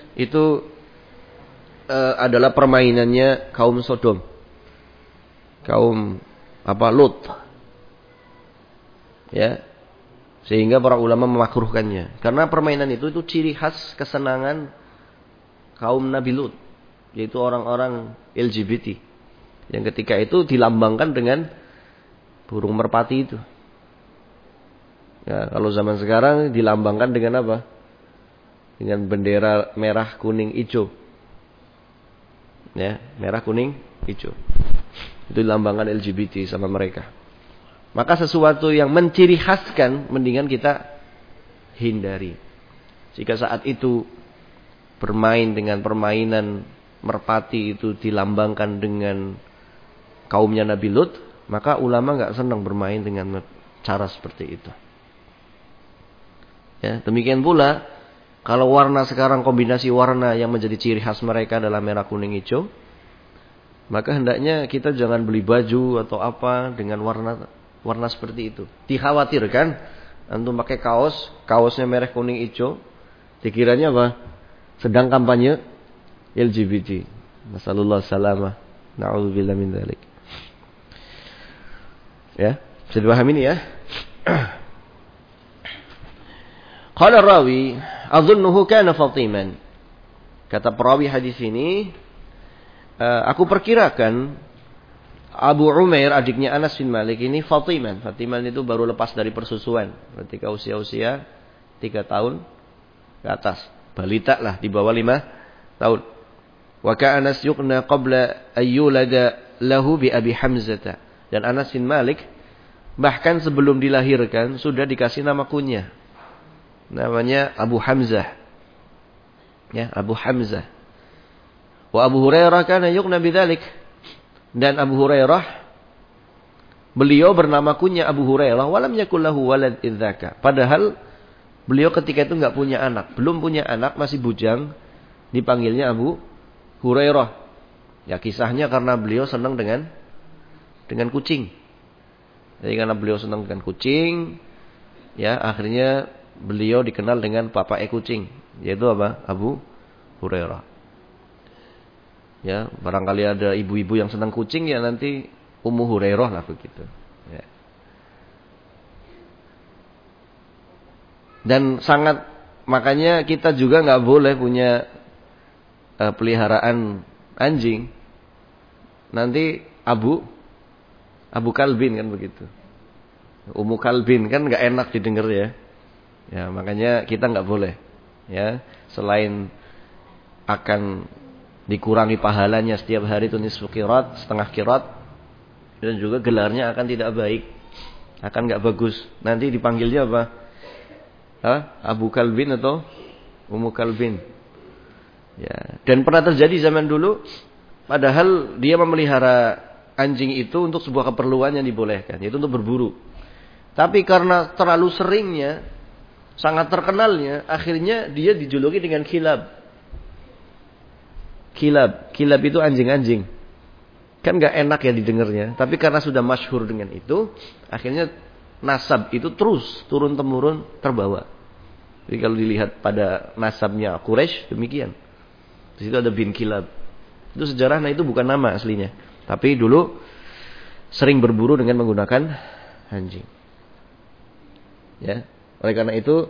itu adalah permainannya kaum Sodom. Kaum Lut. Ya. Sehingga para ulama memakruhkannya. Karena permainan itu ciri khas kesenangan kaum Nabi Lut, yaitu orang-orang LGBT. Yang ketika itu dilambangkan dengan burung merpati itu. Ya, kalau zaman sekarang dilambangkan dengan apa? Dengan bendera merah, kuning, hijau. Ya, merah, kuning, hijau. Itu dilambangkan LGBT sama mereka. Maka sesuatu yang menciri khaskan mendingan kita hindari. Jika saat itu bermain dengan permainan merpati itu dilambangkan dengan kaumnya Nabi Lut, maka ulama enggak senang bermain dengan cara seperti itu. Ya, demikian pula kalau warna sekarang, kombinasi warna yang menjadi ciri khas mereka adalah merah, kuning, hijau, maka hendaknya kita jangan beli baju atau apa dengan warna seperti itu. Dikhawatirkan antum pakai kaosnya merah, kuning, hijau, dikiranya apa? Sedang kampanye LGBT. Nasallallahu salamah. Na'udzubillah min dzalik. Ya, bisa dipahami ini ya. Qala rawi, adhunnuhu kana Fatiman. Kata perawi hadis ini, aku perkirakan Abu Umair, adiknya Anas bin Malik ini Fatiman. Fatiman itu baru lepas dari persusuan, ketika usia-usia 3 tahun ke atas. Balita lah, di bawah 5 tahun. Wa ka Anas yuqna qabla ayyulada lahu bi Abi Hamzah. Dan Anas bin Malik bahkan sebelum dilahirkan sudah dikasih nama kunyah. Namanya Abu Hamzah. Ya, Abu Hamzah. Wa Abu Hurairah kana yuqna bidzalik. Dan Abu Hurairah, beliau bernama kunyah Abu Hurairah walam yakul lahu walad idzaka. Padahal beliau ketika itu enggak punya anak, belum punya anak, masih bujang, dipanggilnya Abu Hurairah. Ya, kisahnya karena beliau senang dengan kucing. Jadi karena beliau senang dengan kucing, ya akhirnya beliau dikenal dengan bapak kucing, yaitu apa? Abu Hurairah. Ya, barangkali ada ibu-ibu yang senang kucing, ya nanti Ummu Hurairah lah begitu. Ya. Dan sangat, makanya kita juga nggak boleh punya peliharaan anjing. Nanti Abu Kalbin kan begitu. Ummu Kalbin kan nggak enak didengar ya. Ya, makanya kita nggak boleh. Ya, selain akan dikurangi pahalanya setiap hari itu nisfu qirat, setengah qirat, dan juga gelarnya akan tidak baik, akan nggak bagus. Nanti dipanggilnya apa? Abu Kalbin atau Ummu Kalbin. Ya, dan pernah terjadi zaman dulu, padahal dia memelihara anjing itu untuk sebuah keperluan yang dibolehkan, yaitu untuk berburu. Tapi karena terlalu seringnya, sangat terkenalnya, akhirnya dia dijuluki dengan kilab. Kilab itu anjing-anjing. Kan gak enak ya didengarnya. Tapi karena sudah masyhur dengan itu, akhirnya nasab itu terus turun-temurun terbawa. Jadi kalau dilihat pada nasabnya Quraisy demikian. Di situ ada bin Kilab. Itu sejarah, nah itu bukan nama aslinya. Tapi dulu sering berburu dengan menggunakan anjing. Ya, oleh karena itu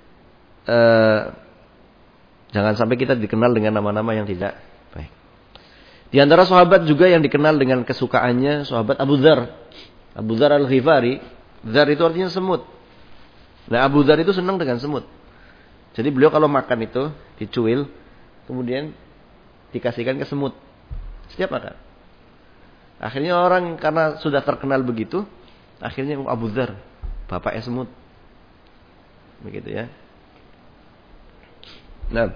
jangan sampai kita dikenal dengan nama-nama yang tidak baik. Di antara sahabat juga yang dikenal dengan kesukaannya sahabat Abu Dzar. Abu Dzar Al-Ghifari, dzar itu artinya semut. Nah, Abu Dzar itu senang dengan semut. Jadi beliau kalau makan itu dicuil, kemudian dikasihkan ke semut setiap makan. Akhirnya orang karena sudah terkenal begitu, akhirnya Abu Dzar, bapaknya semut. Begitu ya. Nah,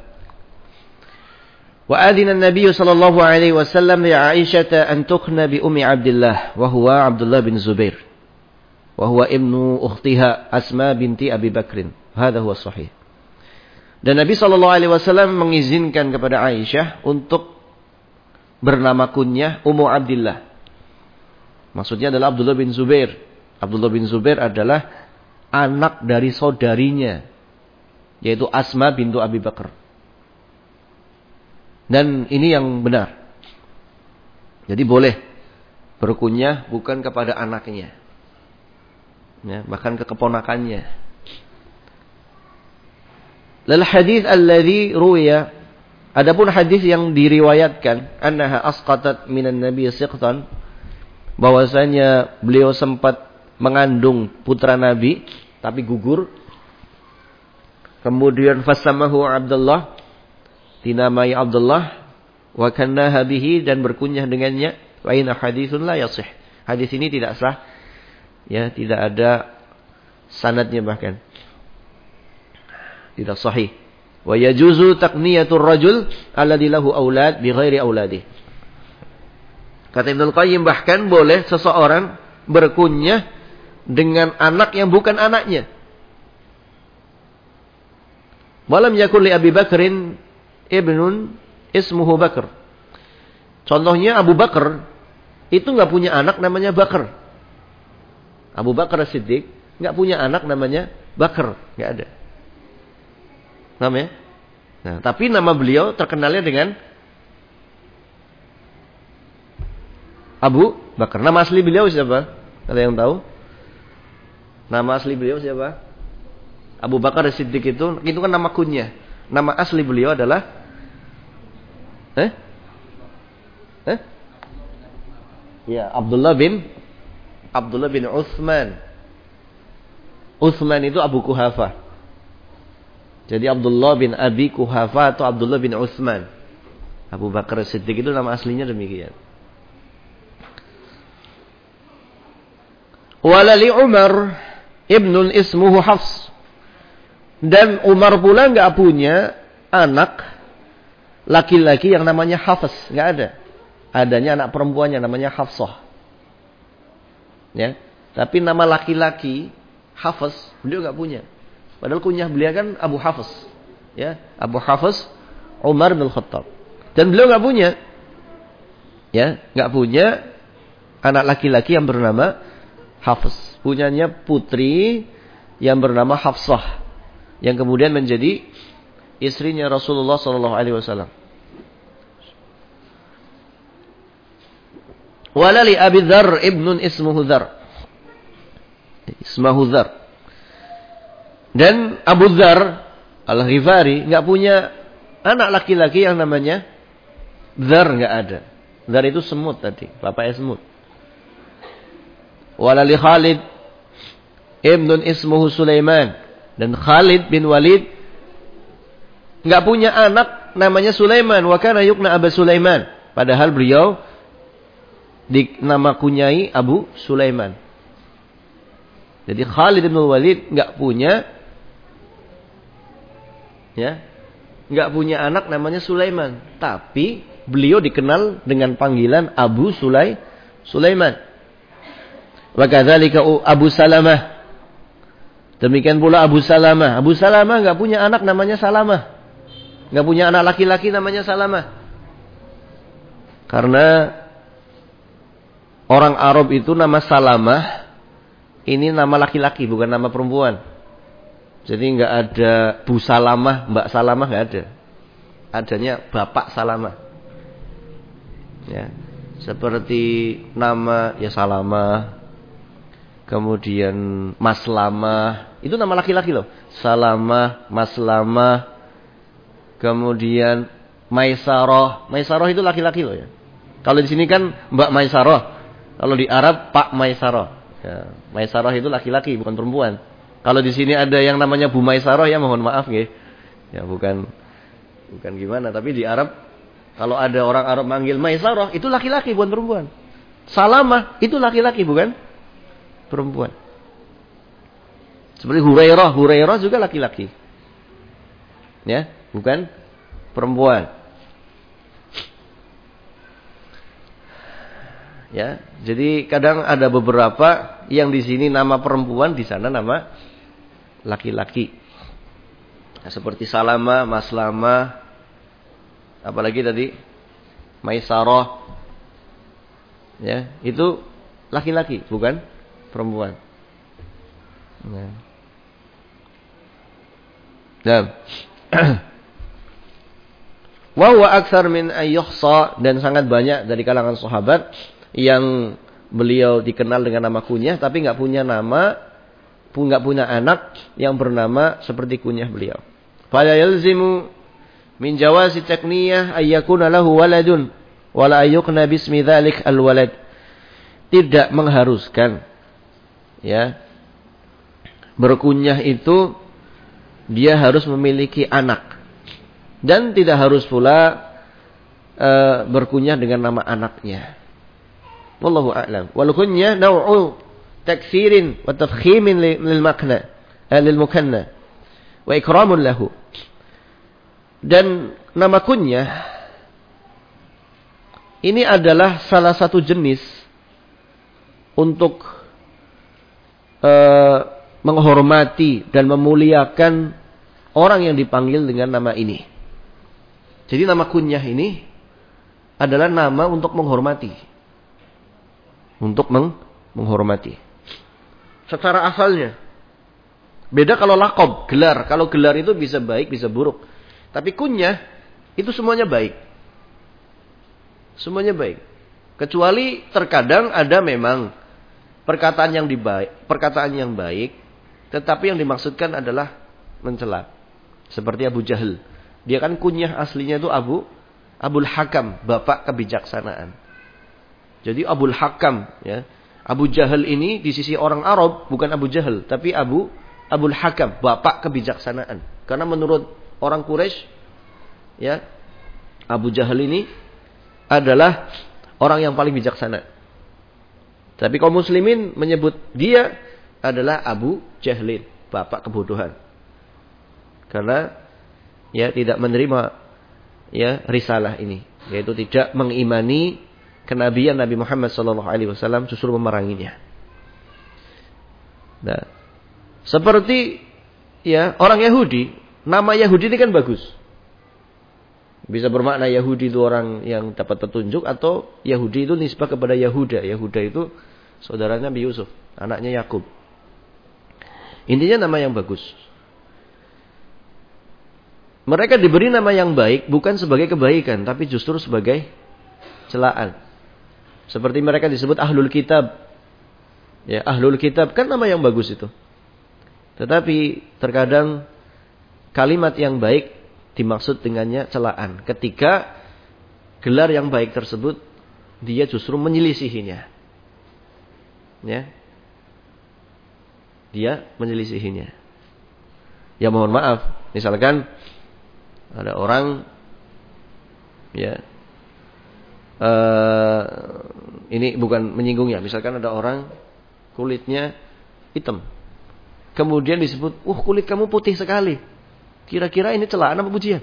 wa adina an-nabiy sallallahu alaihi wasallam li Aisyah an tukhna bi ummi Abdullah wa huwa Abdullah bin Zubair wa huwa ibnu ukhtiha Asma binti Abi Bakr. Hadha huwa sahih. Dan Nabi sallallahu alaihi wasallam mengizinkan kepada Aisyah untuk bernama kunyah Ummu Abdullah. Maksudnya adalah Abdullah bin Zubair. Abdullah bin Zubair adalah anak dari saudarinya, yaitu Asma bintu Abi Bakar. Dan ini yang benar. Jadi boleh berkunyah bukan kepada anaknya. Ya, bahkan ke keponakannya. Lal hadis alladhi ruwiya, adapun hadis yang diriwayatkan annaha asqatat minan nabiy siqtan, bahwasanya beliau sempat mengandung putra nabi tapi gugur. Kemudian fasamahu Abdullah, dinamai Abdullah, wa kannaha bihi, dan berkunyah dengannya. Wa inna haditsun la yasih. Hadis ini tidak sah. Ya, tidak ada sanadnya, bahkan tidak sahih. Wa yajuzu taqniyatur rajul alladhi lahu aulad bi ghairi auladi. Kata Ibnu Qayyim, bahkan boleh seseorang berkunyah dengan anak yang bukan anaknya. Walam yakul li Abi Bakrin ibnun ismuhu Bakr. Contohnya Abu Bakar itu enggak punya anak namanya Bakar. Abu Bakar As-Siddiq enggak punya anak namanya Bakar, enggak ada. Namanya? Nah, tapi nama beliau terkenalnya dengan Abu Bakar. Nama asli beliau siapa? Ada yang tahu? Nama asli beliau siapa? Abu Bakar As-Siddiq itu kan nama kunyah. Nama asli beliau adalah Ya, Abdullah bin Utsman. Utsman itu Abu Kuhafa. Jadi Abdullah bin Abi Kuhafa atau Abdullah bin Utsman. Abu Bakar As-Siddiq itu nama aslinya demikian. Walali Umar ibnun ismuhu Hafs. Dan Umar pula enggak punya anak laki-laki yang namanya Hafs, enggak ada. Adanya anak perempuannya namanya Hafsah. Ya, tapi nama laki-laki Hafs beliau enggak punya. Padahal kunyah beliau kan Abu Hafs. Ya, Abu Hafs Umar bin Khattab. Dan beliau enggak punya. Ya, enggak punya anak laki-laki yang bernama Hafs. Punyanya putri yang bernama Hafsah, yang kemudian menjadi istrinya Rasulullah sallallahu alaihi wasallam. Walali Abi Dzar ibnun ismuhu Dzar. Ismuhu Dzar. Dan Abu Dzar Al-Ghifari enggak punya anak laki-laki yang namanya Dzar, enggak ada. Dzar itu semut tadi, bapaknya semut. Walali Khalid ibnun ismuhu Sulaiman. Dan Khalid bin Walid enggak punya anak namanya Sulaiman. Wa kana yukna Abu Sulaiman. Padahal beliau dinama kunyai Abu Sulaiman. Jadi Khalid bin Walid enggak punya, ya, enggak punya anak namanya Sulaiman, tapi beliau dikenal dengan panggilan Abu Sulaiman. Wa kadzalika Abu Salamah. Demikian pula Abu Salamah. Abu Salamah enggak punya anak namanya Salamah. Enggak punya anak laki-laki namanya Salamah. Karena orang Arab itu nama Salamah ini nama laki-laki, bukan nama perempuan. Jadi enggak ada Bu Salamah, Mbak Salamah, enggak ada. Adanya Bapak Salamah. Ya. Seperti nama ya Salamah, kemudian Maslamah, itu nama laki-laki loh. Salamah, Maslamah, kemudian Maisarah. Maisarah itu laki-laki loh ya. Kalau di sini kan Mbak Maisarah. Kalau di Arab Pak Maisarah. Ya, Maisarah itu laki-laki, bukan perempuan. Kalau di sini ada yang namanya Bu Maisarah, ya mohon maaf nggih. Ya bukan gimana, tapi di Arab kalau ada orang Arab manggil Maisarah, itu laki-laki, bukan perempuan. Salamah itu laki-laki, bukan perempuan. Seperti Hurairah juga laki-laki. Ya, bukan perempuan. Ya, jadi kadang ada beberapa yang di sini nama perempuan, di sana nama laki-laki. Nah, seperti Salamah, Maslamah, apalagi tadi Maisarah. Ya, itu laki-laki, bukan perempuan. Nah. Wa huwa aktsar min ayyuhsa, dan sangat banyak dari kalangan sahabat yang beliau dikenal dengan nama kunyah tapi enggak punya nama, enggak punya anak yang bernama seperti kunyah beliau. Fala yalzimu min jawazi takniyah ay yakuna lahu waladun wala ayyukna bismi dzalik alwalad. Tidak mengharuskan ya berkunyah itu dia harus memiliki anak, dan tidak harus pula berkunyah dengan nama anaknya. Wallahu a'lam. Wal kunyah naw'u taktsirin wa tafkhimin lil makna lil mukanna wa ikramun lahu. Dan nama kunyah ini adalah salah satu jenis untuk menghormati dan memuliakan orang yang dipanggil dengan nama ini. Jadi nama kunyah ini adalah nama untuk menghormati. Untuk menghormati. Secara asalnya. Beda kalau laqab, gelar. Kalau gelar itu bisa baik, bisa buruk. Tapi kunyah itu semuanya baik. Semuanya baik. Kecuali terkadang ada memang perkataan yang baik, tetapi yang dimaksudkan adalah mencela. Seperti Abu Jahal. Dia kan kunyah aslinya itu Abul Hakam, bapak kebijaksanaan. Jadi Abul Hakam, ya. Abu Jahal ini di sisi orang Arab bukan Abu Jahal, tapi Abul Hakam, bapak kebijaksanaan. Karena menurut orang Quraisy, ya, Abu Jahal ini adalah orang yang paling bijaksana. Tapi kaum muslimin menyebut dia adalah Abu Jahlin, bapak kebodohan. Karena ya tidak menerima ya risalah ini, yaitu tidak mengimani kenabian Nabi Muhammad SAW, justru memeranginya. Nah, seperti ya orang Yahudi. Nama Yahudi ini kan bagus. Bisa bermakna Yahudi itu orang yang dapat petunjuk, atau Yahudi itu nisbah kepada Yahuda. Yahuda itu saudaranya Nabi Yusuf, anaknya Yakub. Intinya nama yang bagus. Mereka diberi nama yang baik bukan sebagai kebaikan, tapi justru sebagai celaan. Seperti mereka disebut Ahlul Kitab. Ya, Ahlul Kitab kan nama yang bagus itu. Tetapi terkadang kalimat yang baik dimaksud dengannya celaan. Ketika gelar yang baik tersebut dia justru menyelisihinya. Ya. Dia menyelisihinya. Ya mohon maaf, misalkan ada orang ya ini bukan menyinggung ya, misalkan ada orang kulitnya hitam. Kemudian disebut, kulit kamu putih sekali. Kira-kira ini celaan apa pujian?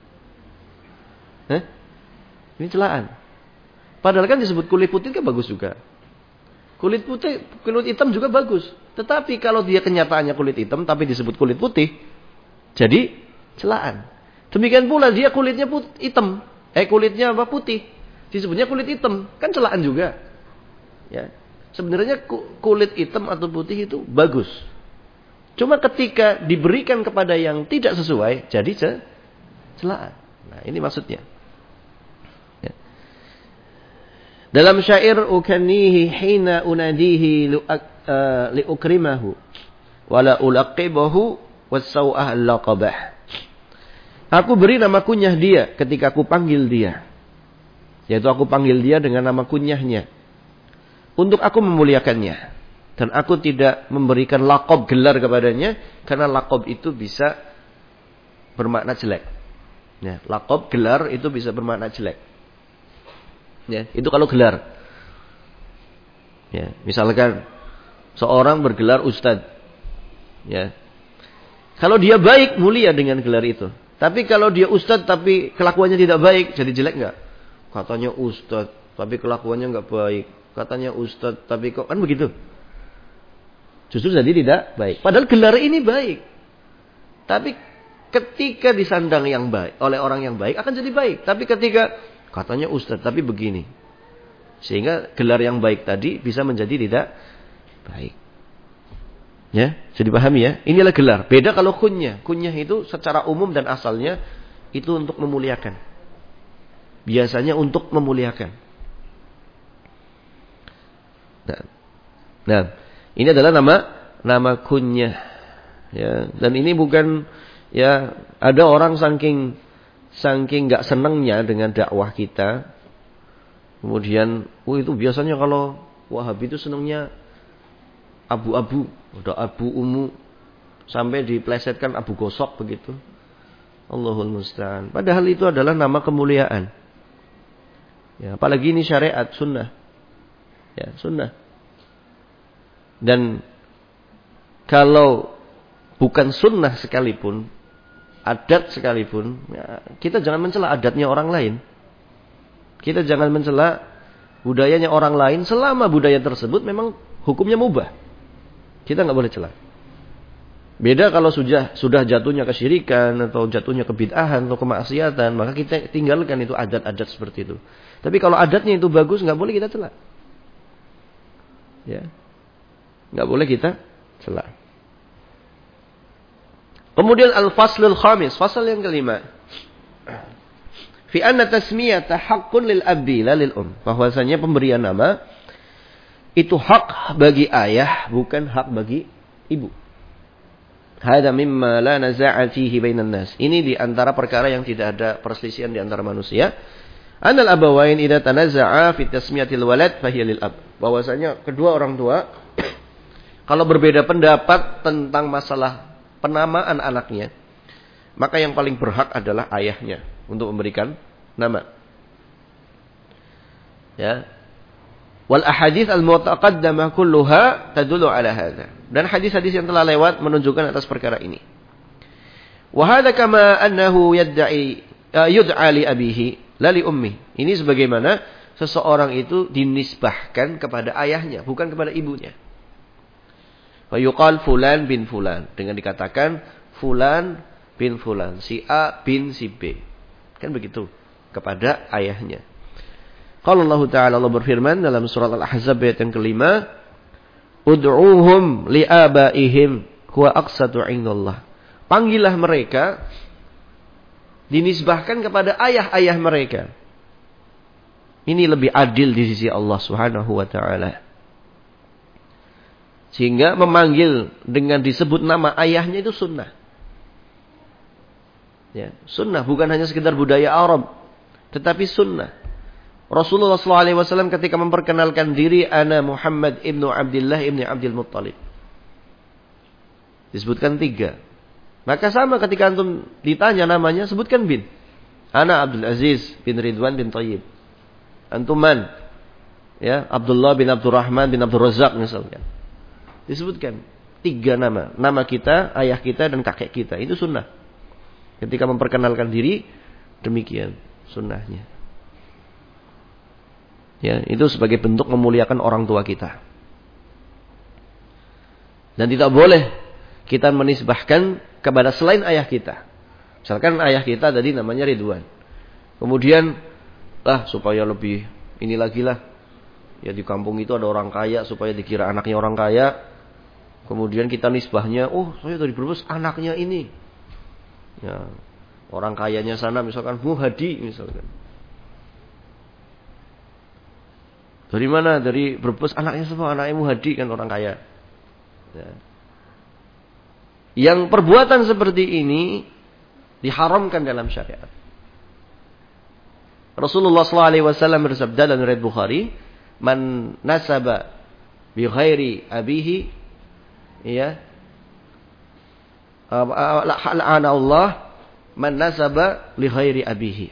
Ini celaan. Padahal kan disebut kulit putih kan bagus juga. Kulit putih, kulit hitam juga bagus. Tetapi kalau dia kenyataannya kulit hitam tapi disebut kulit putih, jadi celaan. Demikian pula dia kulitnya hitam, kulitnya apa putih, disebutnya kulit hitam, kan celaan juga. Ya. Sebenarnya kulit hitam atau putih itu bagus. Cuma ketika diberikan kepada yang tidak sesuai, jadi celaan. Nah, ini maksudnya. Ya. Dalam syair ukannihi hina unadihi liukrimahu wala ulaqibahu was-sau'ah laqabah. Aku beri nama kunyah dia ketika aku panggil dia. Yaitu aku panggil dia dengan nama kunyahnya. Untuk aku memuliakannya. Dan aku tidak memberikan laqab gelar kepadanya. Karena laqab itu bisa bermakna jelek. Ya, laqab gelar itu bisa bermakna jelek. Ya, itu kalau gelar. Ya, misalkan seorang bergelar ustadz. Ya. Kalau dia baik, mulia dengan gelar itu. Tapi kalau dia ustadz tapi kelakuannya tidak baik, jadi jelek enggak? Katanya ustadz tapi kelakuannya enggak baik. Katanya ustadz tapi kok kan begitu. Justru jadi tidak baik. Padahal gelar ini baik. Tapi ketika disandang yang baik oleh orang yang baik akan jadi baik. Tapi ketika katanya ustadz tapi begini. Sehingga gelar yang baik tadi bisa menjadi tidak baik. Ya, bisa dipahami ya. Inilah gelar. Beda kalau kunyah. Kunyah itu secara umum dan asalnya itu untuk memuliakan. Biasanya untuk memuliakan. Nah, ini adalah nama kunyah. Ya, dan ini bukan ya ada orang saking nggak senangnya dengan dakwah kita. Kemudian, itu biasanya kalau Wahabi itu senangnya abu-abu, udah abu ungu sampai diplesetkan abu gosok begitu. Allahul musta'an. Padahal itu adalah nama kemuliaan. Ya, apalagi ini syariat sunnah. Ya, sunnah. Dan kalau bukan sunnah sekalipun, adat sekalipun, ya, kita jangan mencela adatnya orang lain. Kita jangan mencela budayanya orang lain selama budaya tersebut memang hukumnya mubah. Kita nggak boleh cela. Beda kalau sudah jatuhnya kesyirikan atau jatuhnya kebid'ahan atau kemaksiatan, maka kita tinggalkan itu adat-adat seperti itu. Tapi kalau adatnya itu bagus, nggak boleh kita cela. Ya, nggak boleh kita cela. Kemudian al-faslul khamis, fasal yang kelima. Fi anna tasmiyata haqqun lil abdi la lil bahwasanya pemberian nama itu hak bagi ayah, bukan hak bagi ibu. Hada mimma la naza'a fihi bainan nas. Ini di antara perkara yang tidak ada perselisihan di antara manusia. Anal abawain idza tanaza'a fi tasmiyatil walad fahiya lil ab. Bahwasanya kedua orang tua kalau berbeda pendapat tentang masalah penamaan anaknya, maka yang paling berhak adalah ayahnya untuk memberikan nama. Ya. Wal ahadits al-mutaqaddamah kulluha tadullu ala hadza. Dan hadis-hadis yang telah lewat menunjukkan atas perkara ini. Wa hadza kama annahu yud'a li abihi la li ummi. Ini sebagaimana seseorang itu dinisbahkan kepada ayahnya, bukan kepada ibunya. Wa yuqal fulan bin fulan, dengan dikatakan fulan bin fulan, si A bin si B. Kan begitu, kepada ayahnya. Qala Allah Ta'ala, Allah berfirman dalam surat Al-Ahzab ayat yang kelima, ud'uhum li'abaihim huwa aqsatu 'indallah. Panggillah mereka, dinisbahkan kepada ayah-ayah mereka. Ini lebih adil di sisi Allah Subhanahu wa Ta'ala. Sehingga memanggil dengan disebut nama ayahnya itu sunnah. Ya, sunnah bukan hanya sekedar budaya Arab, tetapi sunnah. Rasulullah SAW ketika memperkenalkan diri, ana Muhammad ibnu Abdullah ibnu Abdul Muttalib, disebutkan 3. Maka sama ketika antum ditanya namanya, sebutkan bin. Ana Abdul Aziz bin Ridwan bin Thayyib. Antum man? Ya, Abdullah bin Abdurrahman bin Abdul Razak misalkan. Disebutkan 3 nama. Nama kita, ayah kita, dan kakek kita. Itu sunnah. Ketika memperkenalkan diri, demikian sunnahnya. Ya, itu sebagai bentuk memuliakan orang tua kita. Dan tidak boleh kita menisbahkan kepada selain ayah kita. Misalkan ayah kita tadi namanya Ridwan. Kemudian, supaya lebih ini lagi lah. Ya, di kampung itu ada orang kaya, supaya dikira anaknya orang kaya. Kemudian kita nisbahnya, saya dari Brebes anaknya ini. Ya, orang kayanya sana misalkan Muhadi misalkan. Dari mana? Dari Brebes, anaknya semua anaknya Muhadi, kan orang kaya. Ya. Yang perbuatan seperti ini diharamkan dalam syariat. Rasulullah SAW bersabda dalam riwayat Bukhari, man nasaba bi ghairi abihi, ya, la'ana Allah man nasaba li ghairi abihi,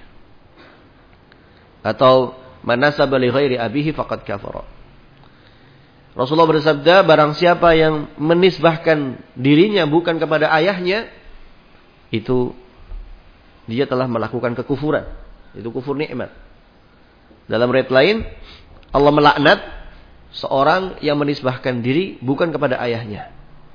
atau man nasaba li ghairi abihi faqad kafara. Rasulullah bersabda, barang siapa yang menisbahkan dirinya bukan kepada ayahnya, itu dia telah melakukan kekufuran. Itu kufur nikmat. Dalam riwayat lain, Allah melaknat seorang yang menisbahkan diri bukan kepada ayahnya.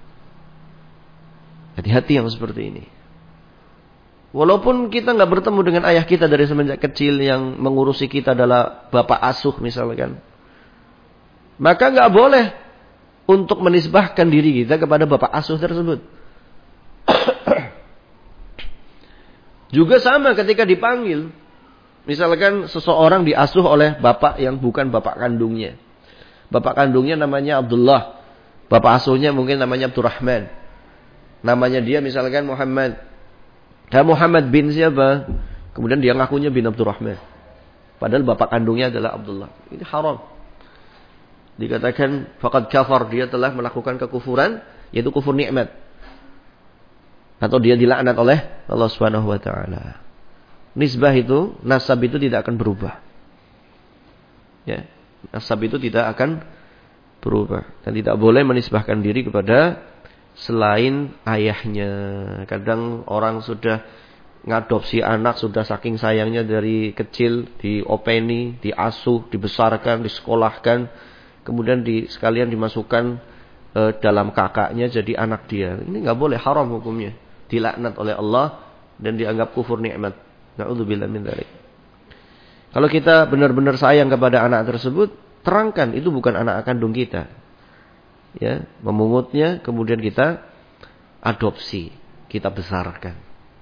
Hati-hati yang seperti ini. Walaupun kita nggak bertemu dengan ayah kita dari semenjak kecil, yang mengurusi kita adalah bapak asuh misalkan, maka nggak boleh untuk menisbahkan diri kita kepada bapak asuh tersebut. Juga sama ketika dipanggil, Misalkan seseorang diasuh oleh bapak yang bukan bapak kandungnya. Bapak kandungnya namanya Abdullah. Bapak asuhnya mungkin namanya Abdurrahman. Namanya dia misalkan Muhammad. Dan Muhammad bin siapa? Kemudian dia ngakunya bin Abdurrahman. Padahal bapak kandungnya adalah Abdullah. Ini haram. Dikatakan faqad kafar, dia telah melakukan kekufuran, yaitu kufur nikmat. Atau dia dilaknat oleh Allah Subhanahu wa taala. Nisbah itu, nasab itu tidak akan berubah. Ya, nasab itu tidak akan berubah dan tidak boleh menisbahkan diri kepada selain ayahnya. Kadang orang sudah ngadopsi anak, sudah saking sayangnya dari kecil, diopeni, diasuh, dibesarkan, disekolahkan, kemudian sekalian dimasukkan dalam kakaknya jadi anak dia. Ini nggak boleh, haram hukumnya. Dilaknat oleh Allah dan dianggap kufur nikmat. Na'udzubillah min dzalik. Kalau kita benar-benar sayang kepada anak tersebut, terangkan itu bukan anak kandung kita. Ya, memungutnya kemudian kita adopsi, kita besarkan.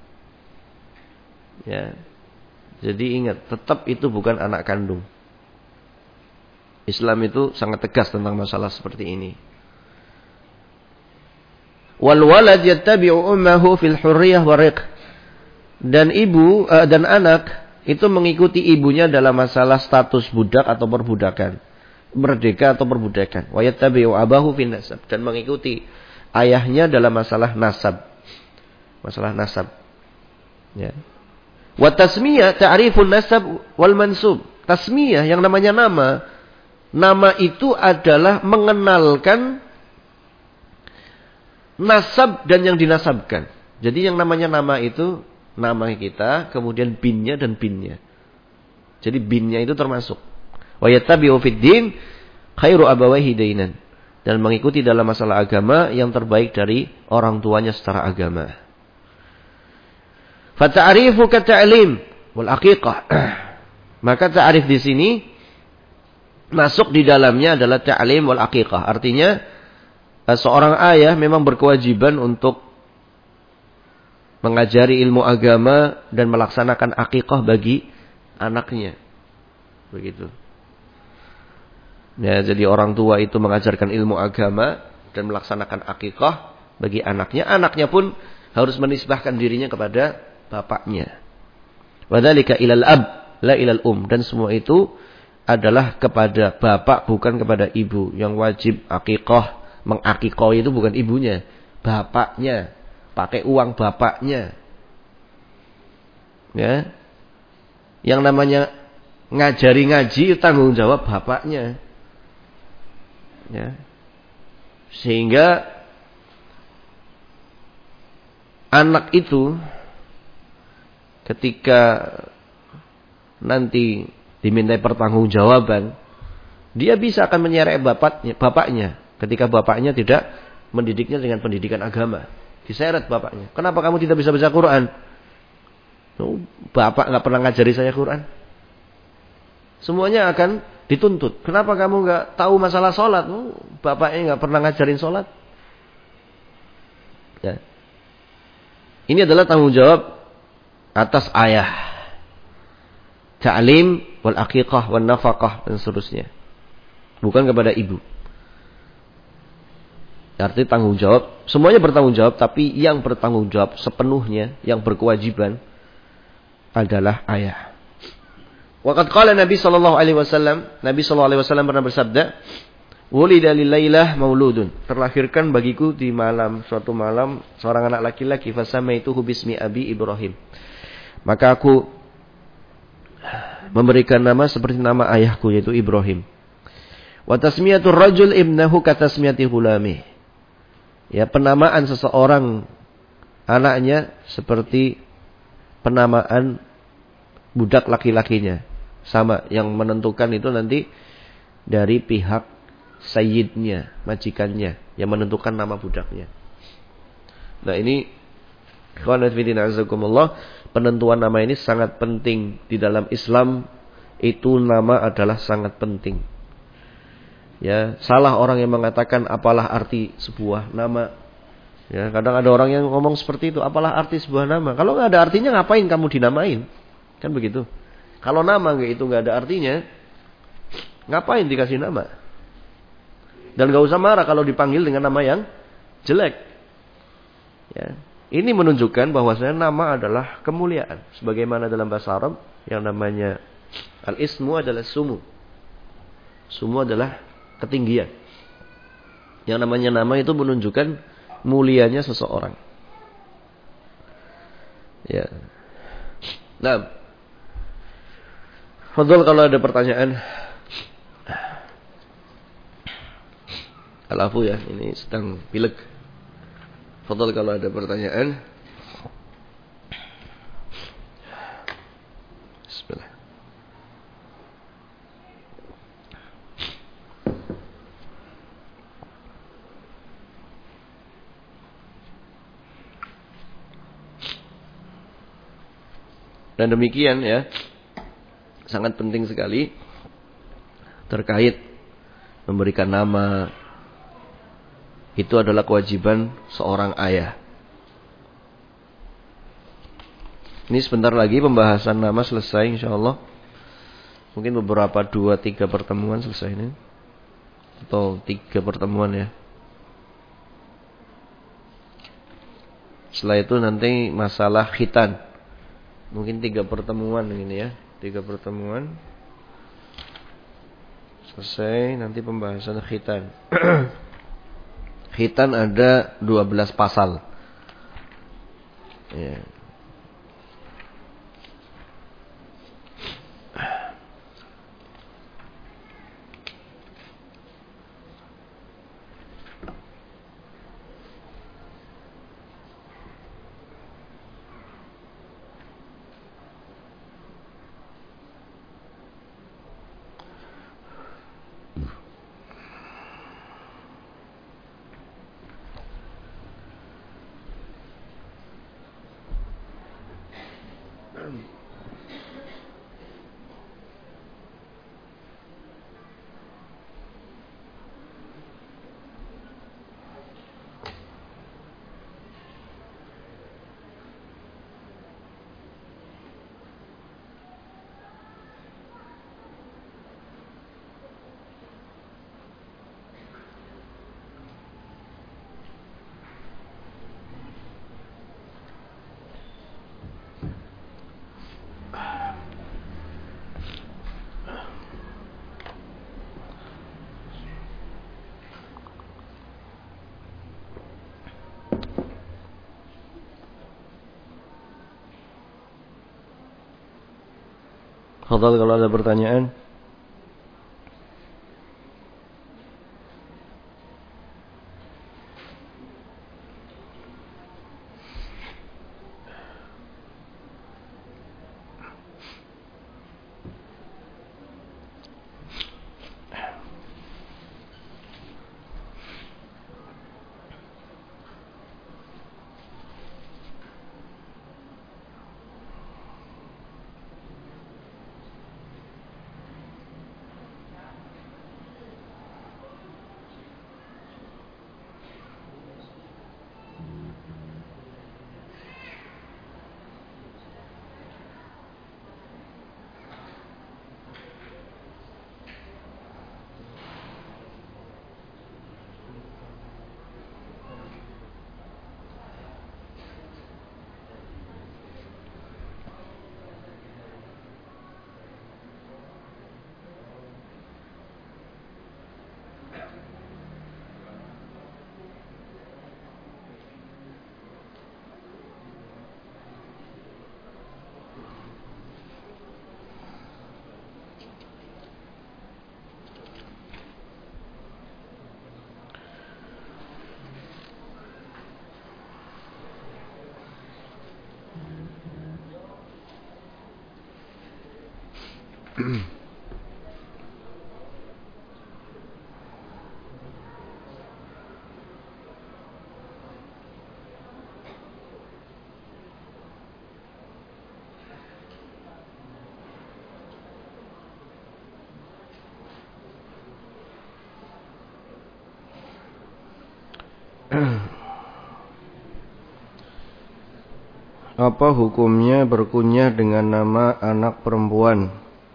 Ya. Jadi ingat, tetap itu bukan anak kandung. Islam itu sangat tegas tentang masalah seperti ini. Wal walad yattabi'u ummahu fil hurriyah wa riq. Dan ibu dan anak itu mengikuti ibunya dalam masalah status budak atau perbudakan, merdeka atau perbudakan. Wa yattabi'u abahu fin nasab, dan mengikuti ayahnya dalam masalah nasab. Masalah nasab. Ya. Wa tasmiyah ta'rifun nasab wal mansub. Tasmiyah yang namanya nama. Nama itu adalah mengenalkan nasab dan yang dinasabkan. Jadi yang namanya nama itu nama kita, kemudian binnya dan binnya. Jadi binnya itu termasuk. Wa yattabi'u fid din khairu abawayhi dainan. Dan mengikuti dalam masalah agama yang terbaik dari orang tuanya secara agama. Fa ta'rifu ka ta'lim wal aqiqah. Maka ta'rif di sini masuk di dalamnya adalah ta'lim wal aqiqah. Artinya seorang ayah memang berkewajiban untuk mengajari ilmu agama dan melaksanakan akikah bagi anaknya. Begitu. Ya, jadi orang tua itu mengajarkan ilmu agama dan melaksanakan akikah bagi anaknya. Anaknya pun harus menisbahkan dirinya kepada bapaknya. Wadzalika ilal ab, la ilal dan semua itu adalah kepada bapak bukan kepada ibu. Yang wajib akikah, mengakikah itu bukan ibunya, bapaknya. Pakai uang bapaknya. Ya. Yang namanya ngajari ngaji tanggung jawab bapaknya. Ya. Sehingga anak itu ketika nanti dimintai pertanggungjawaban, dia bisa akan menyeret bapaknya ketika bapaknya tidak mendidiknya dengan pendidikan agama. Diseret bapaknya. Kenapa kamu tidak bisa baca Quran? Bapak nggak pernah ngajari saya Quran. Semuanya akan dituntut. Kenapa kamu nggak tahu masalah sholat? Bapaknya nggak pernah ngajarin sholat. Ya. Ini adalah tanggung jawab atas ayah. Ta'lim wal aqiqah wal nafaqah dan seterusnya. Bukan kepada ibu. Artinya tanggung jawab, semuanya bertanggung jawab, tapi yang bertanggung jawab sepenuhnya, yang berkewajiban adalah ayah. Waqad qala Nabi sallallahu alaihi wasallam, Nabi sallallahu alaihi wasallam pernah bersabda, "Wulida lilailah mauludun." Terlahirkan bagiku di suatu malam seorang anak laki-laki, fasamaituhu bismi abi Ibrahim. Maka aku memberikan nama seperti nama ayahku yaitu Ibrahim. Wa tasmiyatur rajul ibnahu ka tasmiyati ghulami. Ya, penamaan seseorang anaknya seperti penamaan budak laki-lakinya. Sama, yang menentukan itu nanti dari pihak sayyidnya, majikannya, yang menentukan nama budaknya. Nah ini, penentuan nama ini sangat penting. Di dalam Islam itu nama adalah sangat penting. Ya, salah orang yang mengatakan apalah arti sebuah nama. Ya, kadang ada orang yang ngomong seperti itu, apalah arti sebuah nama. Kalau nggak ada artinya ngapain kamu dinamain? Kan begitu. Kalau nama itu nggak ada artinya, ngapain dikasih nama? Dan nggak usah marah kalau dipanggil dengan nama yang jelek. Ya. Ini menunjukkan bahwasanya nama adalah kemuliaan. Sebagaimana dalam bahasa Arab yang namanya al-ismu adalah sumu. Sumu adalah ketinggian. Yang namanya nama itu menunjukkan mulianya seseorang. Ya. Nah, fadhol kalau ada pertanyaan. Alafu ya, ini sedang pilek. Fadhol kalau ada pertanyaan. Bismillah. Dan demikian ya, sangat penting sekali terkait memberikan nama. Itu adalah kewajiban seorang ayah. Ini sebentar lagi pembahasan nama selesai insyaallah. Mungkin beberapa 2-3 pertemuan selesai ini. Atau 3 pertemuan ya. Setelah itu nanti masalah khitan. Mungkin 3 pertemuan ini ya. 3 pertemuan. Selesai nanti pembahasan khitan. Khitan ada 12 pasal. Ya. Fadhal kalau ada pertanyaan. Apa hukumnya berkunyah dengan nama anak perempuan,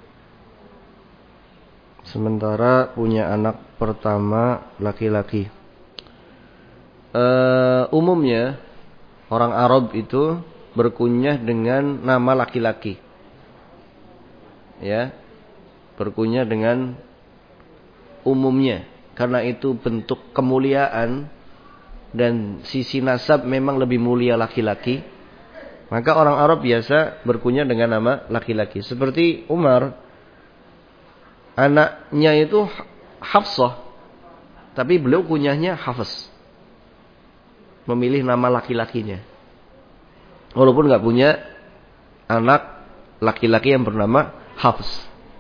sementara punya anak pertama laki-laki? Umumnya orang Arab itu berkunyah dengan nama laki-laki. Ya, berkunyah dengan umumnya, karena itu bentuk kemuliaan dan sisi nasab memang lebih mulia laki-laki. Maka orang Arab biasa berkunyah dengan nama laki-laki. Seperti Umar, anaknya itu Hafsah, tapi beliau kunyahnya Hafiz, memilih nama laki-lakinya, walaupun nggak punya anak laki-laki yang bernama Hafiz.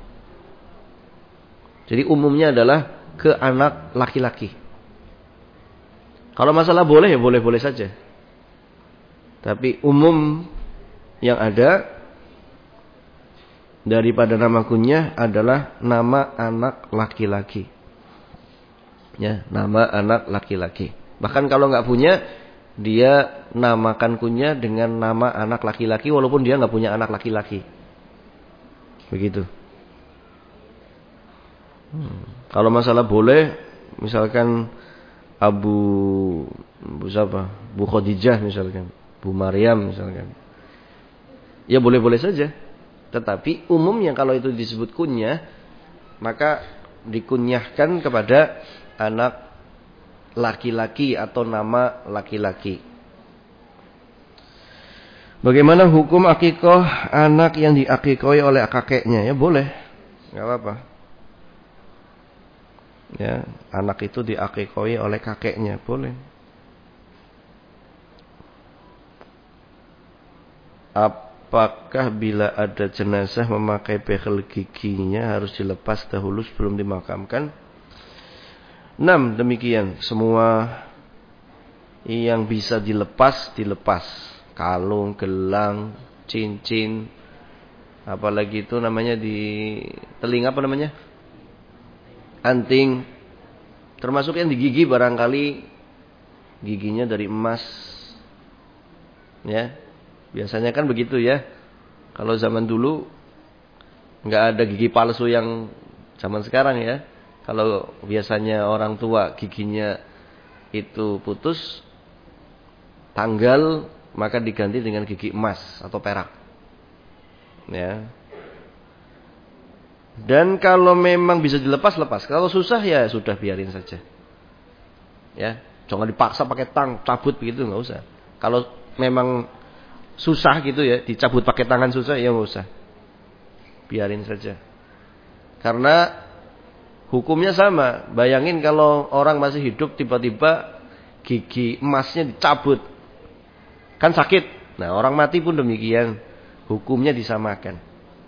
Jadi umumnya adalah ke anak laki-laki. Kalau masalah boleh ya boleh-boleh saja. Tapi umum yang ada daripada nama kunyah adalah nama anak laki-laki. Ya, nama anak laki-laki. Bahkan kalau nggak punya, dia namakan kunyah dengan nama anak laki-laki walaupun dia nggak punya anak laki-laki. Begitu. Kalau masalah boleh, misalkan Abu Khadijah misalkan, Bu Maryam misalkan, ya boleh-boleh saja. Tetapi umumnya kalau itu disebut kunyah, maka dikunyahkan kepada anak laki-laki atau nama laki-laki. Bagaimana hukum akikah anak yang diakikahi oleh kakeknya? Ya boleh, nggak apa-apa. Ya, anak itu diakikahi oleh kakeknya, boleh. Apakah bila ada jenazah memakai behel giginya harus dilepas dahulu sebelum dimakamkan? 6. Demikian. Semua yang bisa dilepas. Kalung, gelang, cincin, apalagi itu namanya di telinga apa namanya? Anting. Termasuk yang di gigi, barangkali giginya dari emas. Ya. Biasanya kan begitu ya. Kalau zaman dulu nggak ada gigi palsu yang zaman sekarang ya. Kalau biasanya orang tua giginya itu putus, tanggal, maka diganti dengan gigi emas atau perak. Ya. Dan kalau memang bisa dilepas, lepas. Kalau susah ya sudah biarin saja. Ya, jangan dipaksa pakai tang, cabut begitu nggak usah. Kalau memang susah gitu ya, dicabut pakai tangan susah, ya nggak usah. Biarin saja. Karena hukumnya sama. Bayangin kalau orang masih hidup tiba-tiba gigi emasnya dicabut. Kan sakit. Nah, orang mati pun demikian. Hukumnya disamakan.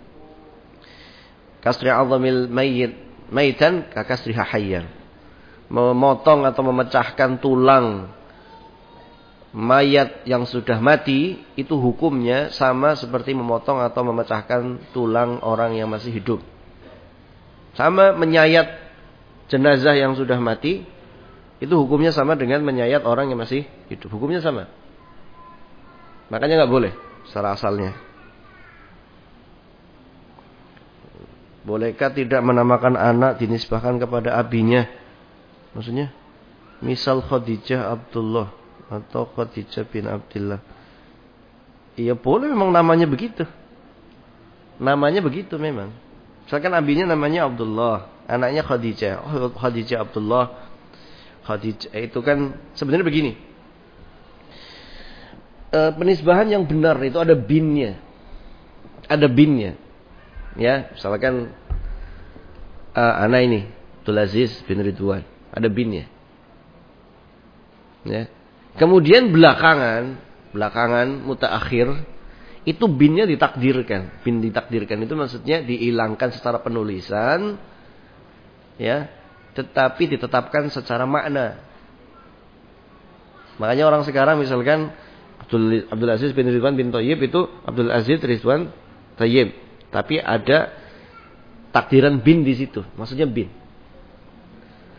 Kasri 'azamil maitan ka kasriha hayyan. Memotong atau memecahkan tulang mayat yang sudah mati itu hukumnya sama seperti memotong atau memecahkan tulang orang yang masih hidup. Sama menyayat jenazah yang sudah mati itu hukumnya sama dengan menyayat orang yang masih hidup. Hukumnya sama. Makanya nggak boleh secara asalnya. Bolehkah tidak menamakan anak dinisbahkan kepada abinya? Maksudnya, misal Khadijah Abdullah atau Khadijah bin Abdullah. Iya boleh, memang namanya begitu. Namanya begitu memang. Misalkan abinya namanya Abdullah, anaknya Khadijah. Oh, Khadijah Abdullah. Khadijah itu kan sebenarnya begini. Penisbahan yang benar itu ada binnya. Ada binnya. Ya, misalkan anak ini Abdul Aziz bin Ridwan, ada binnya. Ya. Kemudian belakangan mutaakhir itu binnya ditakdirkan. Bin ditakdirkan itu maksudnya dihilangkan secara penulisan, ya, tetapi ditetapkan secara makna. Makanya orang sekarang misalkan Abdul Aziz bin Ridwan bin Thayyib itu Abdul Aziz Ridwan Thayyib. Tapi ada takdiran bin di situ. Maksudnya bin.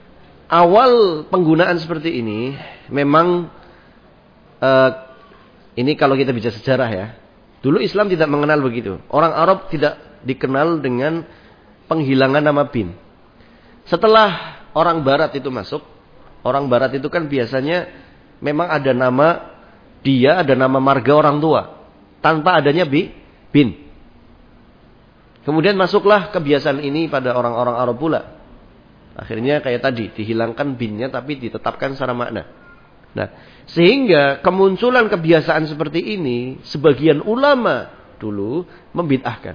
Awal penggunaan seperti ini memang Ini kalau kita bicara sejarah ya. Dulu Islam tidak mengenal begitu. Orang Arab tidak dikenal dengan penghilangan nama bin. Setelah orang Barat itu masuk, orang Barat itu kan biasanya memang ada nama dia, ada nama marga orang tua. Tanpa adanya bin. Kemudian masuklah kebiasaan ini pada orang-orang Arab pula. Akhirnya kayak tadi, dihilangkan binnya tapi ditetapkan secara makna. Nah, sehingga kemunculan kebiasaan seperti ini, sebagian ulama dulu membid'ahkan.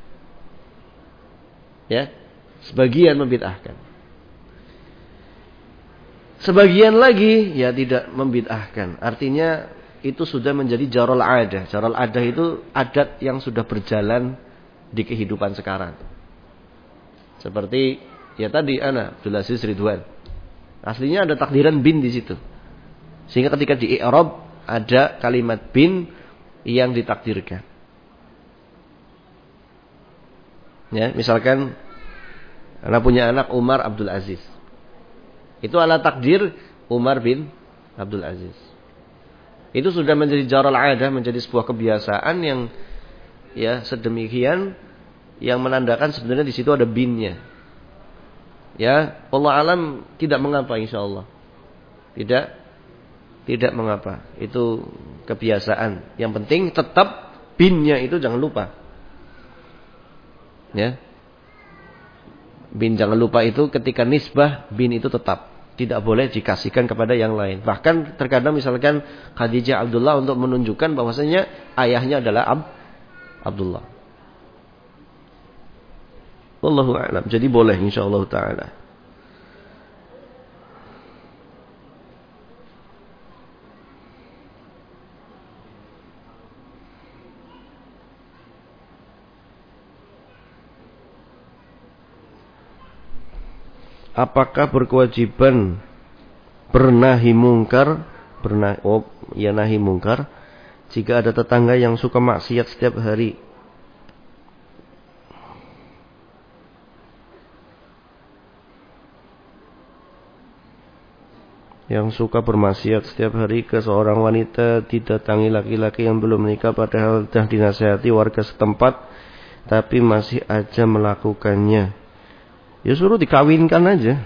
Ya, sebagian membid'ahkan. Sebagian lagi ya tidak membid'ahkan. Artinya itu sudah menjadi jarul adah. Jarul adah itu adat yang sudah berjalan di kehidupan sekarang. Seperti ya tadi Abdul Aziz Ridwan. Aslinya ada takdiran bin di situ. Sehingga ketika di i'rab ada kalimat bin yang ditakdirkan. Ya, misalkan anak punya anak Umar Abdul Aziz. Itu ala takdir Umar bin Abdul Aziz. Itu sudah menjadi jarul adah, menjadi sebuah kebiasaan yang ya sedemikian yang menandakan sebenarnya di situ ada binnya. Ya, Allah alam tidak mengapa insyaallah. Tidak mengapa. Itu kebiasaan. Yang penting tetap binnya itu jangan lupa. Ya. Bin jangan lupa itu ketika nisbah bin itu tetap. Tidak boleh dikasihkan kepada yang lain. Bahkan terkadang misalkan Khadijah Abdullah untuk menunjukkan bahwasanya ayahnya adalah Abdullah. Wallahu a'lam. Jadi boleh insyaallah taala. Apakah berkewajiban bernahi mungkar, nahi mungkar jika ada tetangga yang suka maksiat setiap hari? Yang suka bermaksiat setiap hari ke seorang wanita didatangi laki-laki yang belum menikah padahal sudah dinasihati warga setempat tapi masih aja melakukannya. Ya suruh dikawinkan aja.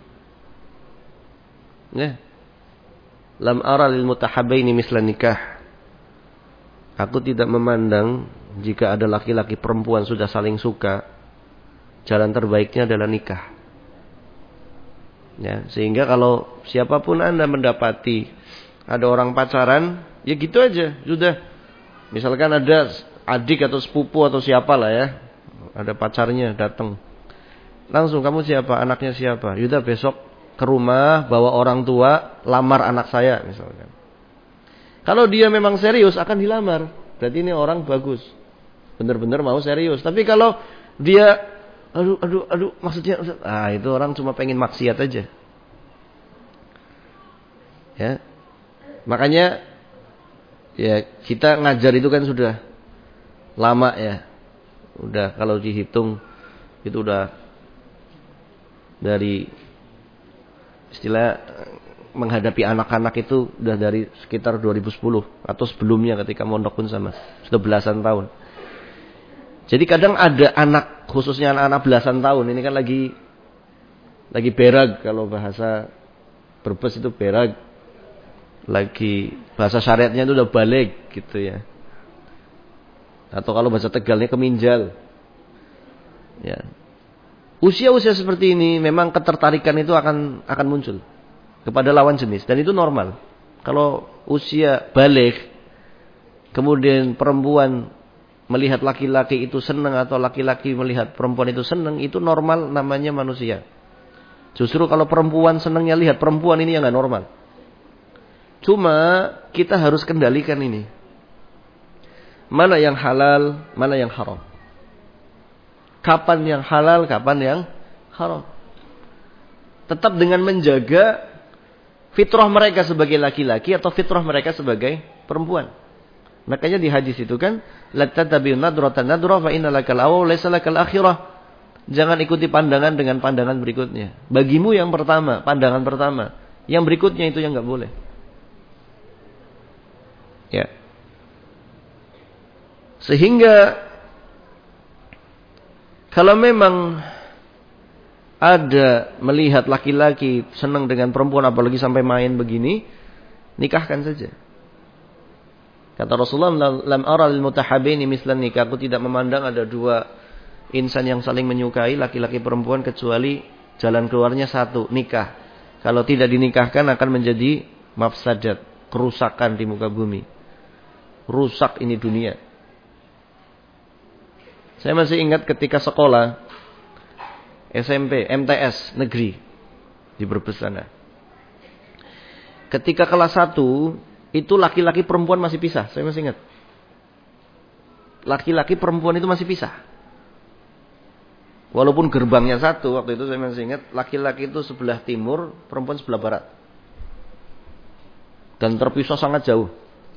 Ya. Lam ara lil mutahabbaini misla nikah. Aku tidak memandang jika ada laki-laki perempuan sudah saling suka, jalan terbaiknya adalah nikah. Ya, sehingga kalau siapapun Anda mendapati ada orang pacaran, ya gitu aja, sudah. Misalkan ada adik atau sepupu atau siapalah ya, ada pacarnya datang. Langsung kamu siapa? Anaknya siapa? Yuda besok ke rumah bawa orang tua lamar anak saya misalkan. Kalau dia memang serius akan dilamar. Berarti ini orang bagus. Benar-benar mau serius. Tapi kalau dia aduh maksudnya itu orang cuma pengen maksiat aja. Ya. Makanya ya kita ngajar itu kan sudah lama ya. Udah kalau dihitung itu udah dari istilah menghadapi anak-anak itu udah dari sekitar 2010 atau sebelumnya ketika mondok pun sama, sudah belasan tahun. Jadi kadang ada anak, khususnya anak-anak belasan tahun ini kan lagi berag, kalau bahasa Brebes itu berag, lagi bahasa syariatnya itu udah balik gitu ya, atau kalau bahasa Tegalnya keminjal ya. Usia-usia seperti ini memang ketertarikan itu akan muncul kepada lawan jenis dan itu normal. Kalau usia balik kemudian perempuan melihat laki-laki itu senang atau laki-laki melihat perempuan itu senang, itu normal, namanya manusia. Justru kalau perempuan senangnya lihat perempuan ini yang enggak normal. Cuma kita harus kendalikan ini. Mana yang halal, mana yang haram. Kapan yang halal, kapan yang haram. Tetap dengan menjaga fitrah mereka sebagai laki-laki atau fitrah mereka sebagai perempuan. Makanya di hadis itu kan, la tattabi'u nadratan nadra fa inna lakal awwal laysa lakal akhirah. Jangan ikuti pandangan dengan pandangan berikutnya. Bagimu yang pertama, pandangan pertama. Yang berikutnya itu yang enggak boleh. Ya. Sehingga kalau memang ada melihat laki-laki senang dengan perempuan, apalagi sampai main begini, nikahkan saja. Kata Rasulullah, lam ara lil mutahabbaini mislan nikah. Aku tidak memandang ada dua insan yang saling menyukai, laki-laki perempuan, kecuali jalan keluarnya satu, nikah. Kalau tidak dinikahkan akan menjadi mafsadat, kerusakan di muka bumi. Rusak ini dunia. Saya masih ingat ketika sekolah SMP, MTS negeri di Brebes sana. Ketika kelas 1 itu laki-laki perempuan masih pisah, saya masih ingat. Laki-laki perempuan itu masih pisah. Walaupun gerbangnya satu, waktu itu saya masih ingat, laki-laki itu sebelah timur, perempuan sebelah barat. Dan terpisah sangat jauh.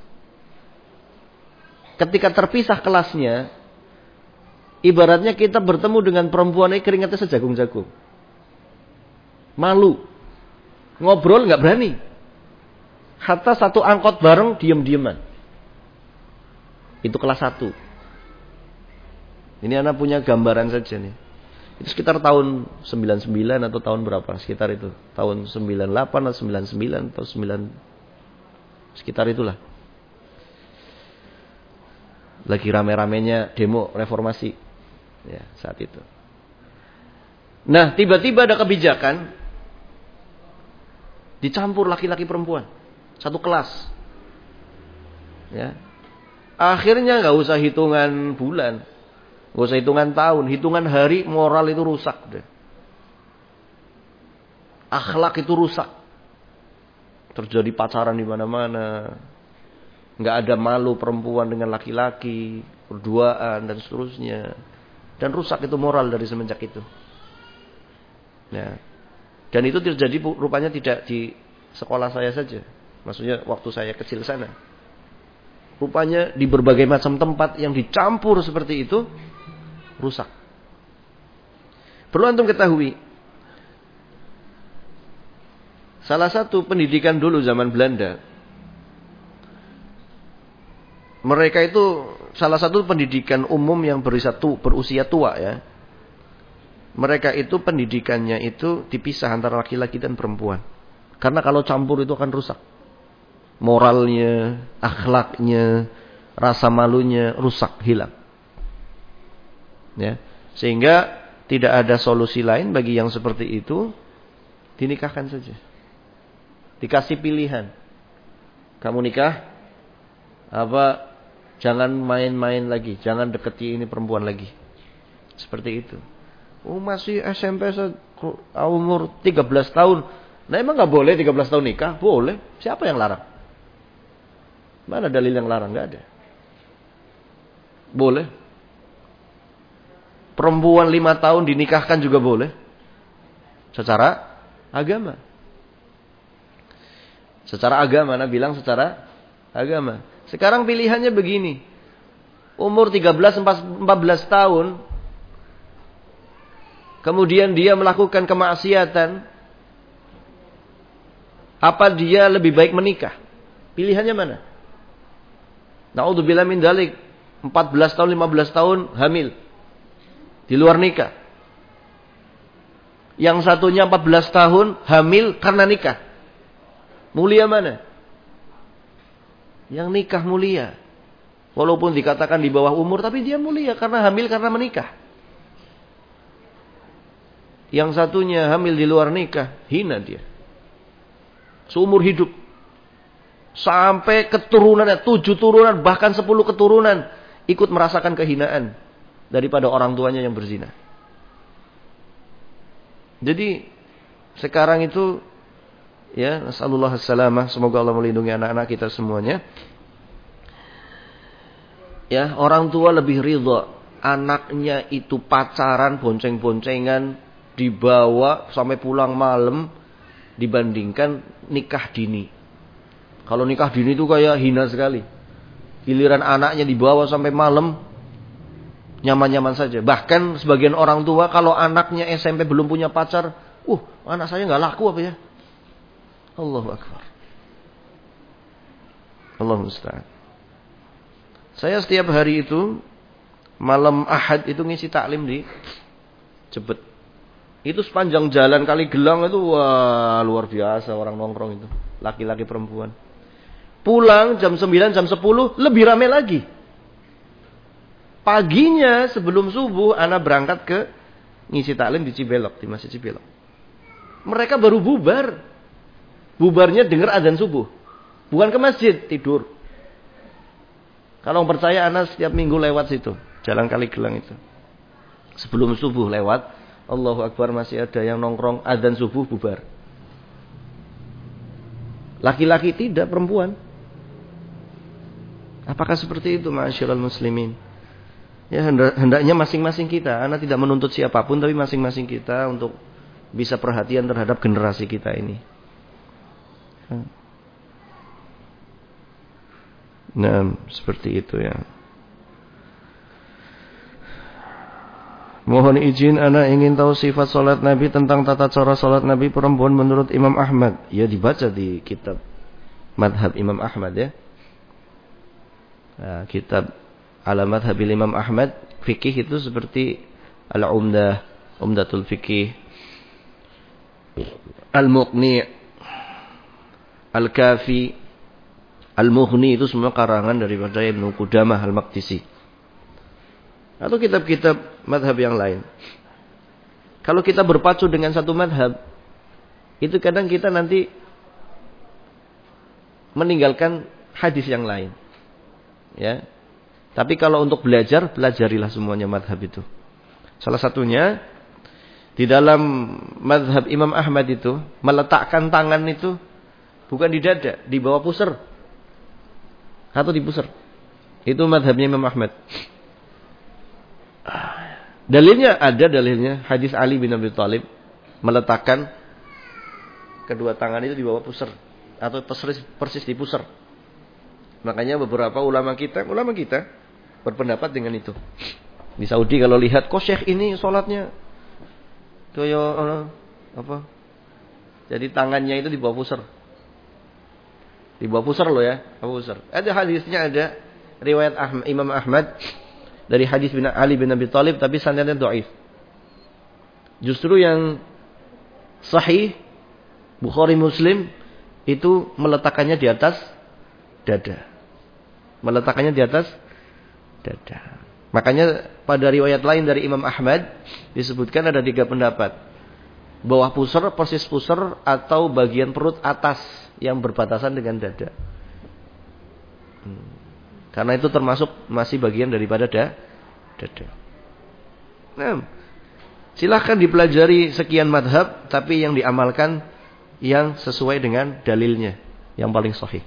Ketika terpisah kelasnya, ibaratnya kita bertemu dengan perempuan ini keringatnya sejagung-jagung. Malu. Ngobrol nggak berani. Hatta satu angkot bareng diam-diaman. Itu kelas 1. Ini anak punya gambaran saja nih. Itu sekitar tahun 99 atau tahun berapa? Sekitar itu. Tahun 98 atau 99 atau 9. Sekitar itulah. Lagi rame-ramenya demo reformasi. Ya, saat itu. Nah, tiba-tiba ada kebijakan dicampur laki-laki perempuan. Satu kelas. Ya. Akhirnya nggak usah hitungan bulan. Nggak usah hitungan tahun. Hitungan hari moral itu rusak. Deh. Akhlak itu rusak. Terjadi pacaran di mana-mana. Nggak ada malu perempuan dengan laki-laki. Berduaan dan seterusnya. Dan rusak itu moral dari semenjak itu. Ya. Dan itu terjadi rupanya tidak di sekolah saya saja. Maksudnya waktu saya kecil sana. Rupanya di berbagai macam tempat yang dicampur seperti itu, rusak. Perlu antum ketahui, salah satu pendidikan dulu zaman Belanda, mereka itu salah satu pendidikan umum yang berusia tua ya. Mereka itu pendidikannya itu dipisah antara laki-laki dan perempuan. Karena kalau campur itu akan rusak. Moralnya, akhlaknya, rasa malunya rusak, hilang. Ya. Sehingga tidak ada solusi lain bagi yang seperti itu, dinikahkan saja. Dikasih pilihan. Kamu nikah apa jangan main-main lagi, jangan deketi ini perempuan lagi. Seperti itu. Oh, masih SMP umur 13 tahun. Nah, emang enggak boleh 13 tahun nikah? Boleh. Siapa yang larang? Mana dalil yang larang? Enggak ada. Boleh. Perempuan 5 tahun dinikahkan juga boleh. Secara agama. Secara agama, Nabi bilang secara agama. Sekarang pilihannya begini. Umur 13-14 tahun. Kemudian dia melakukan kemaksiatan. Apa dia lebih baik menikah? Pilihannya mana? Na'udzubillah min dzalik. 14 tahun, 15 tahun hamil. Di luar nikah. Yang satunya 14 tahun hamil karena nikah. Mulia mana? Yang nikah mulia. Walaupun dikatakan di bawah umur, tapi dia mulia karena hamil karena menikah. Yang satunya hamil di luar nikah, hina dia. Seumur hidup. Sampai keturunannya, 7 turunan, bahkan 10 keturunan. Ikut merasakan kehinaan daripada orang tuanya yang berzina. Jadi, sekarang itu, ya, nasallallahu salamah, semoga Allah melindungi anak-anak kita semuanya. Ya, orang tua lebih ridha anaknya itu pacaran, bonceng-boncengan, dibawa sampai pulang malam dibandingkan nikah dini. Kalau nikah dini itu kayak hina sekali. Giliran anaknya dibawa sampai malam nyaman-nyaman saja. Bahkan sebagian orang tua kalau anaknya SMP belum punya pacar, anak saya nggak laku apa ya? Allahu Akbar. Allahu musta'an. Saya setiap hari itu malam Ahad itu ngisi taklim di Jebet. Itu sepanjang jalan Kali Gelang itu wah luar biasa orang nongkrong itu. Laki-laki perempuan. Pulang jam 9, jam 10 lebih ramai lagi. Paginya sebelum subuh anak berangkat ke ngisi taklim di Cibelok, di Masjid Cibelok. Mereka baru bubar. Bubarnya dengar azan subuh. Bukan ke masjid, tidur. Kalau percaya anak setiap minggu lewat situ, jalan Kali Gelang itu. Sebelum subuh lewat, Allahu Akbar masih ada yang nongkrong, azan subuh bubar. Laki-laki tidak, perempuan. Apakah seperti itu ma'asyiral muslimin? Ya hendaknya masing-masing kita, anak tidak menuntut siapapun, tapi masing-masing kita untuk bisa perhatian terhadap generasi kita ini. Nah, seperti itu ya. Mohon izin anak ingin tahu sifat salat Nabi, tentang tata cara salat Nabi perempuan menurut Imam Ahmad. Ya dibaca di kitab Madhab Imam Ahmad ya. Nah, kitab Ala Madhabil Imam Ahmad, fikih itu seperti Al-Umdah, Umdatul Fikih, Al-Muqni', Al-Kafi, Al-Mughni, itu semua karangan daripada Ibnu Qudamah Al-Maqdisi. Atau kitab-kitab madhab yang lain. Kalau kita berpacu dengan satu madhab, itu kadang kita nanti meninggalkan hadis yang lain. Ya. Tapi kalau untuk belajar, pelajarilah semuanya madhab itu. Salah satunya, di dalam madhab Imam Ahmad itu, meletakkan tangan itu bukan di dada, di bawah pusar. Atau di pusar. Itu madhabnya Imam Ahmad. Dalilnya ada, dalilnya hadis Ali bin Abi Thalib meletakkan kedua tangan itu di bawah pusar atau persis di pusar. Makanya beberapa ulama kita berpendapat dengan itu. Di Saudi kalau lihat kok syekh ini sholatnya apa? Jadi tangannya itu di bawah pusar. Di bawah pusar loh ya, bawah pusar. Ada hadisnya, ada riwayat Imam Ahmad dari hadis bin Ali bin Abi Thalib, tapi sanadnya dhaif. Justru yang sahih Bukhari Muslim itu meletakkannya di atas dada. Meletakkannya di atas dada. Makanya pada riwayat lain dari Imam Ahmad disebutkan ada 3 pendapat. Bawah pusar, persis pusar, atau bagian perut atas yang berbatasan dengan dada. Karena itu termasuk masih bagian daripada dada. Nah, silahkan dipelajari sekian madhab, tapi yang diamalkan yang sesuai dengan dalilnya, yang paling sahih.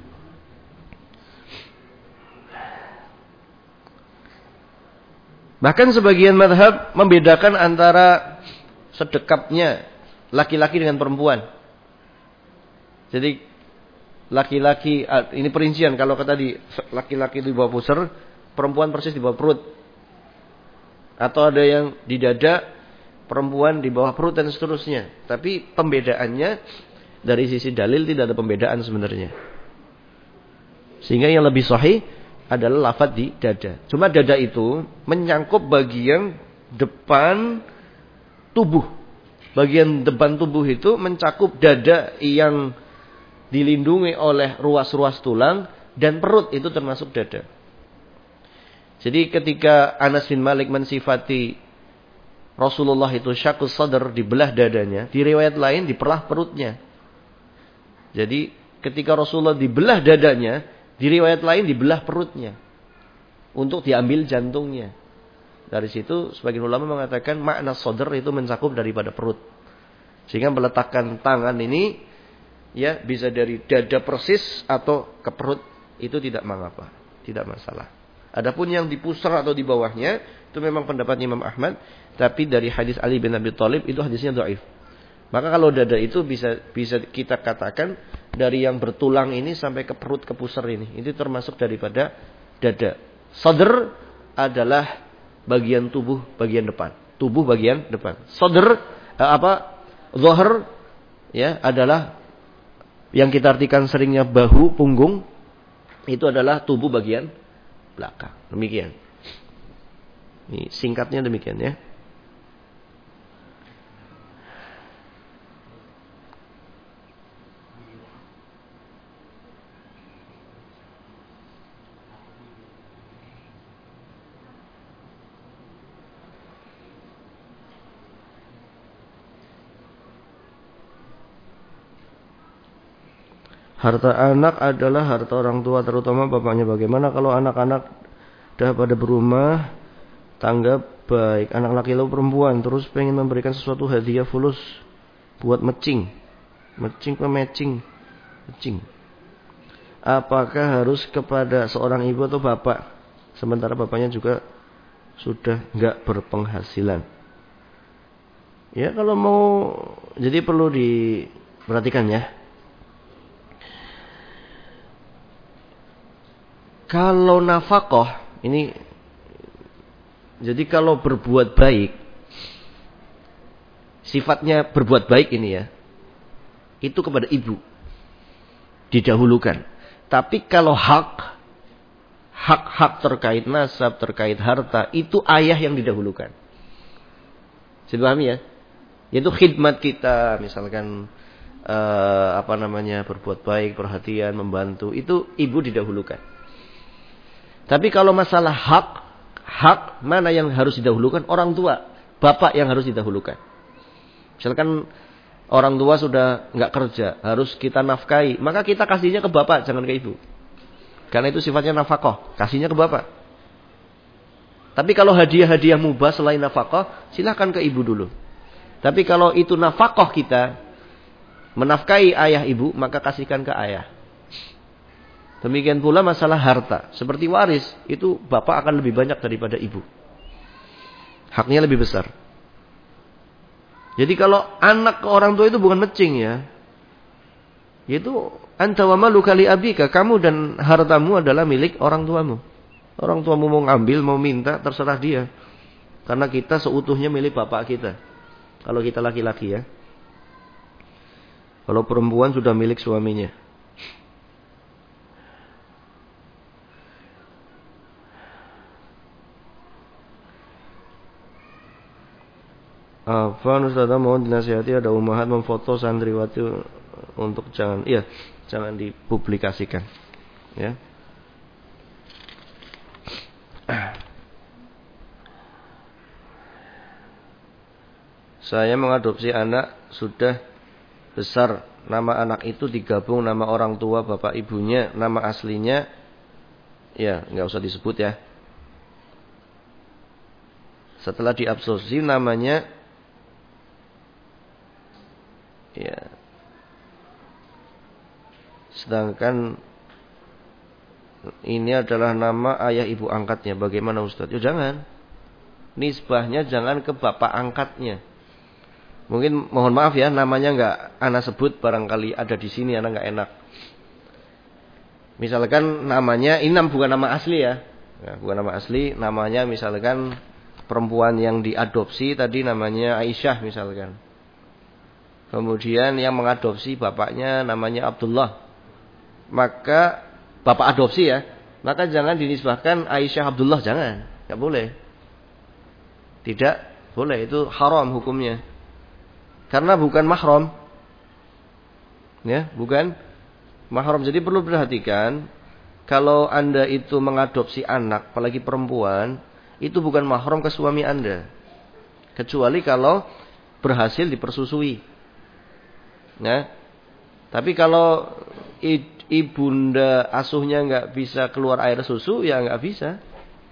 Bahkan sebagian madhab membedakan antara sedekapnya laki-laki dengan perempuan. Jadi laki-laki, ini perincian, kalau tadi laki-laki di bawah pusar, perempuan persis di bawah perut. Atau ada yang di dada, perempuan di bawah perut dan seterusnya. Tapi pembedaannya dari sisi dalil tidak ada pembedaan sebenarnya. Sehingga yang lebih sahih adalah lafaz di dada. Cuma dada itu menyangkup bagian depan tubuh. Bagian depan tubuh itu mencakup dada yang dilindungi oleh ruas-ruas tulang, dan perut itu termasuk dada. Jadi ketika Anas bin Malik mensifati Rasulullah itu syaqqus sadr, dibelah dadanya, di riwayat lain diperlah perutnya. Jadi ketika Rasulullah dibelah dadanya, di riwayat lain dibelah perutnya untuk diambil jantungnya. Dari situ sebagian ulama mengatakan makna sadr itu mencakup daripada perut. Sehingga meletakkan tangan ini ya bisa dari dada persis atau ke perut, itu tidak mengapa, tidak masalah. Adapun yang di pusar atau di bawahnya itu memang pendapat Imam Ahmad, tapi dari hadis Ali bin Abi Thalib itu hadisnya dhaif. Maka kalau dada itu bisa kita katakan dari yang bertulang ini sampai ke perut, ke pusar ini, itu termasuk daripada dada. Sadr adalah bagian tubuh bagian depan, tubuh bagian depan. Sadr zahar ya adalah yang kita artikan seringnya bahu, punggung, itu adalah tubuh bagian belakang. Demikian. Ini singkatnya demikian ya. Harta anak adalah harta orang tua, terutama bapaknya. Bagaimana kalau anak-anak dah pada berumah tangga baik, anak laki atau perempuan, terus pengen memberikan sesuatu hadiah fulus buat matching. Apakah harus kepada seorang ibu atau bapak? Sementara bapaknya juga sudah enggak berpenghasilan. Ya kalau mau, jadi perlu diperhatikan ya. Kalau nafkah ini, jadi kalau berbuat baik, sifatnya berbuat baik ini ya, itu kepada ibu didahulukan. Tapi kalau hak terkait nasab, terkait harta, itu ayah yang didahulukan. Bisa dipahami ya? Yaitu khidmat kita, misalkan berbuat baik, perhatian, membantu, itu ibu didahulukan. Tapi kalau masalah hak mana yang harus didahulukan? Orang tua, bapak yang harus didahulukan. Misalkan orang tua sudah nggak kerja, harus kita nafkahi, maka kita kasihnya ke bapak, jangan ke ibu. Karena itu sifatnya nafkah, kasihnya ke bapak. Tapi kalau hadiah-hadiah mubah selain nafkah, silahkan ke ibu dulu. Tapi kalau itu nafkah kita, menafkahi ayah ibu, maka kasihkan ke ayah. Demikian pula masalah harta. Seperti waris, itu bapak akan lebih banyak daripada ibu. Haknya lebih besar. Jadi kalau anak ke orang tua itu bukan matching ya. Yaitu anta wa maluka li abika, kamu dan hartamu adalah milik orang tuamu. Orang tuamu mau ngambil, mau minta, terserah dia. Karena kita seutuhnya milik bapak kita. Kalau kita laki-laki ya. Kalau perempuan sudah milik suaminya. Afwan Ustaz, mohon dinasihati, ada umahat memfoto santriwati untuk jangan dipublikasikan ya. Saya mengadopsi anak sudah besar, nama anak itu digabung nama orang tua bapak ibunya, nama aslinya ya nggak usah disebut ya. Setelah diabsorpsi namanya ya. Sedangkan ini adalah nama ayah ibu angkatnya. Bagaimana Ustaz? Ya jangan. Nisbahnya jangan ke bapak angkatnya. Mungkin mohon maaf ya, namanya enggak ana sebut, barangkali ada di sini ana enggak enak. Misalkan namanya ini bukan nama asli ya. Bukan nama asli, namanya misalkan perempuan yang diadopsi tadi namanya Aisyah misalkan. Kemudian yang mengadopsi bapaknya namanya Abdullah. Maka bapak adopsi ya, maka jangan dinisbahkan Aisyah Abdullah, jangan. Enggak boleh. Tidak boleh, itu haram hukumnya. Karena bukan mahram. Ya, bukan mahram. Jadi perlu perhatikan, kalau Anda itu mengadopsi anak, apalagi perempuan, itu bukan mahram ke suami Anda. Kecuali kalau berhasil dipersusui. Ya. Tapi kalau ibunda asuhnya nggak bisa keluar air susu, ya nggak bisa.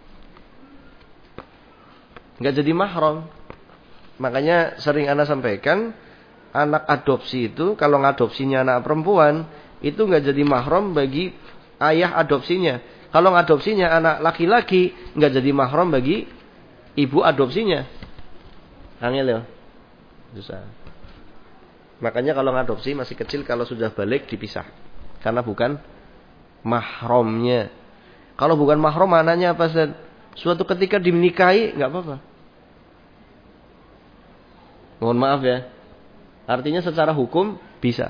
Nggak jadi mahram. Makanya sering Anda sampaikan, anak adopsi itu kalau ngadopsinya anak perempuan, itu nggak jadi mahram bagi ayah adopsinya. Kalau ngadopsinya anak laki-laki, nggak jadi mahram bagi ibu adopsinya. Angel ya, susah. Makanya kalau ngadopsi masih kecil, kalau sudah balik dipisah. Karena bukan mahramnya. Kalau bukan mahram, mananya apa? Suatu ketika dinikahi, nggak apa-apa. Mohon maaf ya. Artinya secara hukum bisa.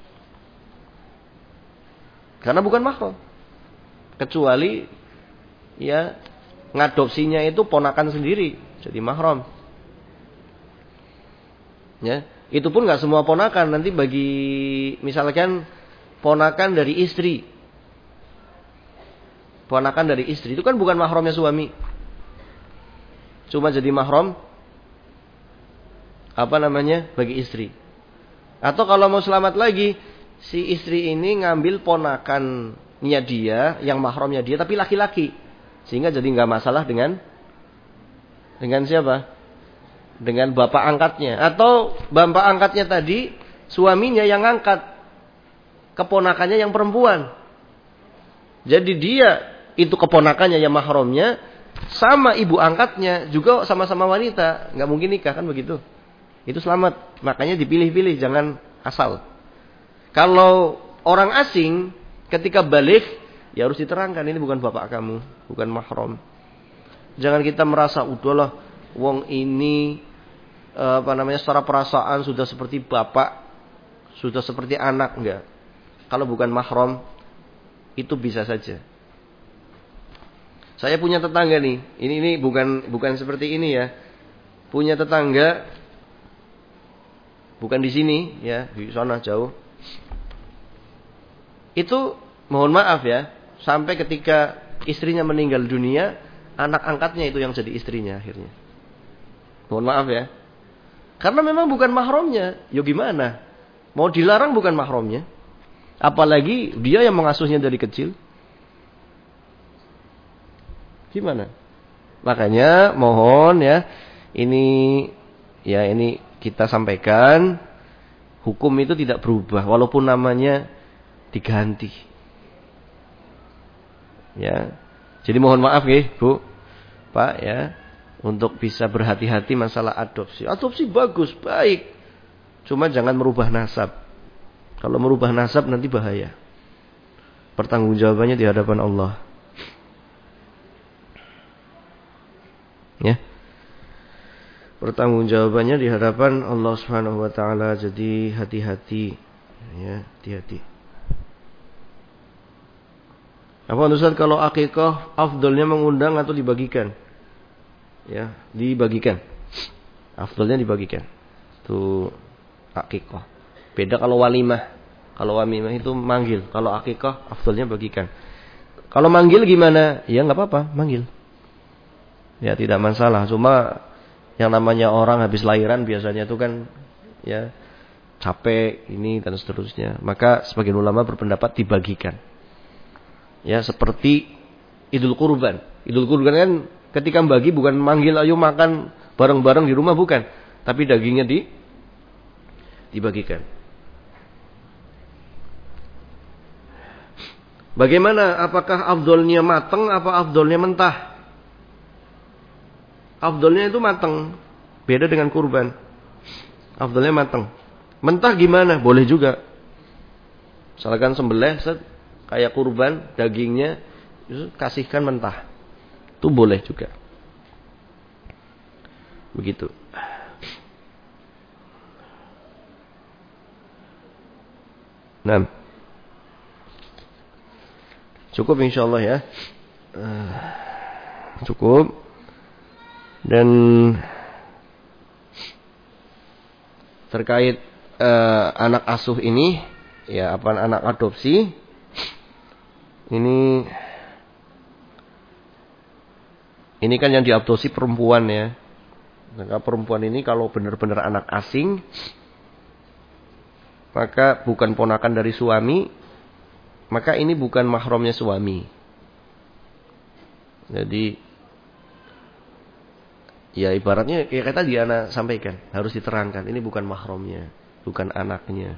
Karena bukan mahram. Kecuali ya ngadopsinya itu ponakan sendiri, jadi mahram. Ya, itu pun nggak semua ponakan. Nanti bagi misalkan ponakan dari istri, ponakan dari istri itu kan bukan mahramnya suami, cuma jadi mahram bagi istri. Atau kalau mau selamat lagi, si istri ini ngambil ponakannya dia, yang mahramnya dia, tapi laki-laki, sehingga jadi nggak masalah dengan siapa? Dengan bapak angkatnya. Atau bapak angkatnya tadi suaminya yang angkat keponakannya yang perempuan. Jadi dia itu keponakannya yang mahramnya sama ibu angkatnya juga sama-sama wanita, nggak mungkin nikah kan begitu. Itu selamat. Makanya dipilih-pilih, jangan asal. Kalau orang asing ketika balik ya harus diterangkan ini bukan bapak kamu, bukan mahram. Jangan kita merasa udahlah wong ini secara perasaan sudah seperti bapak, sudah seperti anak, enggak. Kalau bukan mahram itu bisa saja. Saya punya tetangga nih. Ini bukan seperti ini ya. Punya tetangga bukan di sini ya, di sana jauh. Itu mohon maaf ya, sampai ketika istrinya meninggal dunia, anak angkatnya itu yang jadi istrinya akhirnya. Mohon maaf ya. Karena memang bukan mahramnya. Ya gimana? Mau dilarang bukan mahramnya. Apalagi dia yang mengasuhnya dari kecil. Gimana? Makanya mohon ya, ini kita sampaikan, hukum itu tidak berubah walaupun namanya diganti. Ya. Jadi mohon maaf nggih, Bu, Pak ya, untuk bisa berhati-hati masalah adopsi. Adopsi bagus, baik. Cuma jangan merubah nasab. Kalau merubah nasab nanti bahaya. Pertanggungjawabannya di hadapan Allah. Ya. Pertanggungjawabannya di hadapan Allah Subhanahu wa taala. Jadi hati-hati. Ya, hati-hati. Apa Ustaz, kalau akikah afdalnya mengundang atau dibagikan? Ya, dibagikan. Afdalnya dibagikan. Itu akikah. Beda kalau walimah. Kalau walimah itu manggil. Kalau akikah afdalnya bagikan. Kalau manggil gimana? Ya enggak apa-apa, manggil. Ya tidak masalah. Cuma yang namanya orang habis lahiran biasanya itu kan ya capek ini dan seterusnya. Maka sebagian ulama berpendapat dibagikan. Ya seperti Idul Kurban. Idul Kurban kan ketika bagi bukan manggil ayo makan bareng-bareng di rumah, bukan. Tapi dagingnya dibagikan. Bagaimana? Apakah afdolnya matang apa afdolnya mentah? Afdolnya itu matang. Beda dengan kurban. Afdolnya matang. Mentah gimana? Boleh juga. Misalkan sembelih kayak kurban, dagingnya kasihkan mentah. Itu boleh juga. Begitu. Nah. Cukup insyaallah ya. Cukup. Dan terkait anak asuh ini, ya anak adopsi ini kan yang diadopsi perempuan ya. Maka perempuan ini kalau benar-benar anak asing, maka bukan ponakan dari suami, maka ini bukan mahramnya suami. Jadi ya ibaratnya kayak tadi Ana sampaikan, harus diterangkan ini bukan mahramnya, bukan anaknya.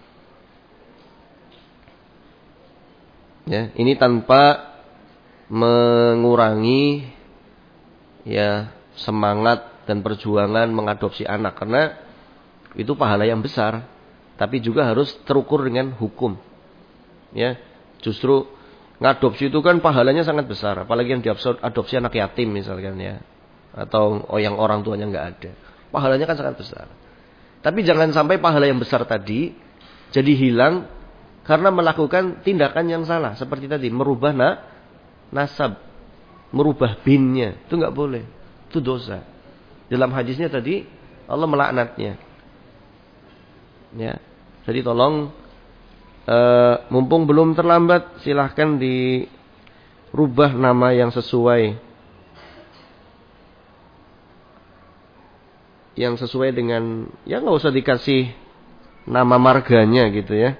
Ya, ini tanpa mengurangi ya semangat dan perjuangan mengadopsi anak, karena itu pahala yang besar, tapi juga harus terukur dengan hukum. Ya, justru ngadopsi itu kan pahalanya sangat besar, apalagi yang diadopsi anak yatim misalkan ya, atau yang orang tuanya nggak ada, pahalanya kan sangat besar. Tapi jangan sampai pahala yang besar tadi jadi hilang karena melakukan tindakan yang salah, seperti tadi merubah nasab. merubah binnya, itu enggak boleh. Itu dosa. Dalam hadisnya tadi Allah melaknatnya. Ya. Jadi tolong mumpung belum terlambat, silahkan dirubah nama yang sesuai. Yang sesuai dengan, ya nggak usah dikasih nama marganya gitu ya.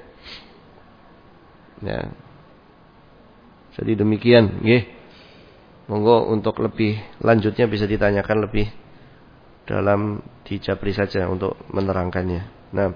Ya. Jadi demikian, nggih. Monggo untuk lebih lanjutnya bisa ditanyakan lebih dalam di Jabri saja untuk menerangkannya. Nah,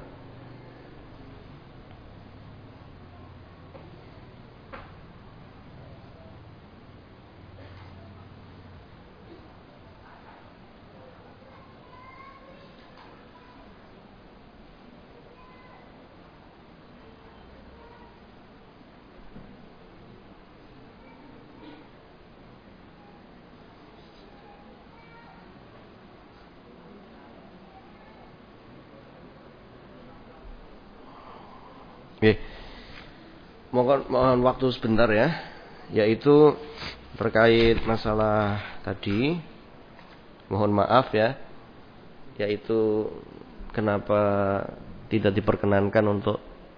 oke. Mohon waktu sebentar ya, yaitu terkait masalah tadi. Mohon maaf ya, yaitu kenapa tidak diperkenankan untuk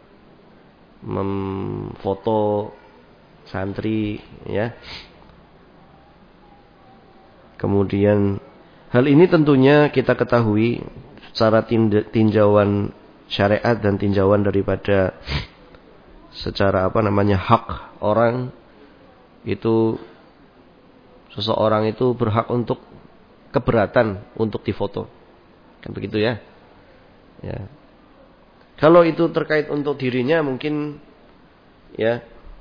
memfoto santri ya. Kemudian hal ini tentunya kita ketahui secara tinjauan syariat dan tinjauan daripada secara hak orang, itu seseorang itu berhak untuk keberatan untuk difoto. Kan begitu ya? Ya. Kalau itu terkait untuk dirinya mungkin ya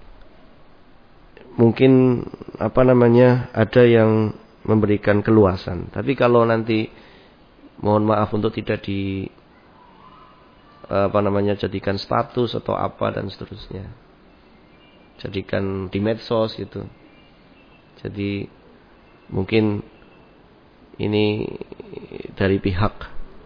ada yang memberikan keluasan. Tapi kalau nanti mohon maaf untuk tidak jadikan status atau apa dan seterusnya. Jadikan di medsos gitu. Jadi mungkin ini dari pihak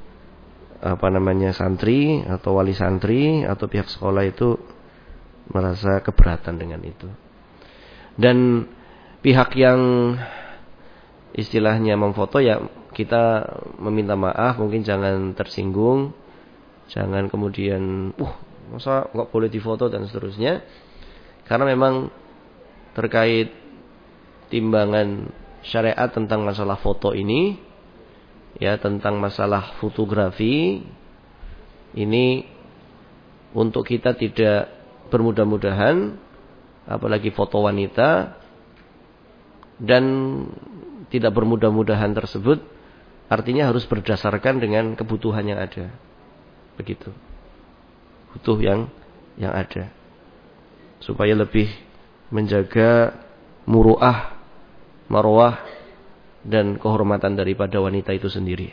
santri atau wali santri atau pihak sekolah itu merasa keberatan dengan itu. Dan pihak yang istilahnya memfoto ya kita meminta maaf, mungkin jangan tersinggung, jangan kemudian masa nggak boleh difoto dan seterusnya, karena memang terkait timbangan syariat tentang masalah foto ini ya, tentang masalah fotografi ini, untuk kita tidak bermudah-mudahan, apalagi foto wanita, dan tidak bermudah-mudahan tersebut artinya harus berdasarkan dengan kebutuhan yang ada. Begitu. Butuh yang ada. Supaya lebih menjaga muruah, marwah dan kehormatan daripada wanita itu sendiri.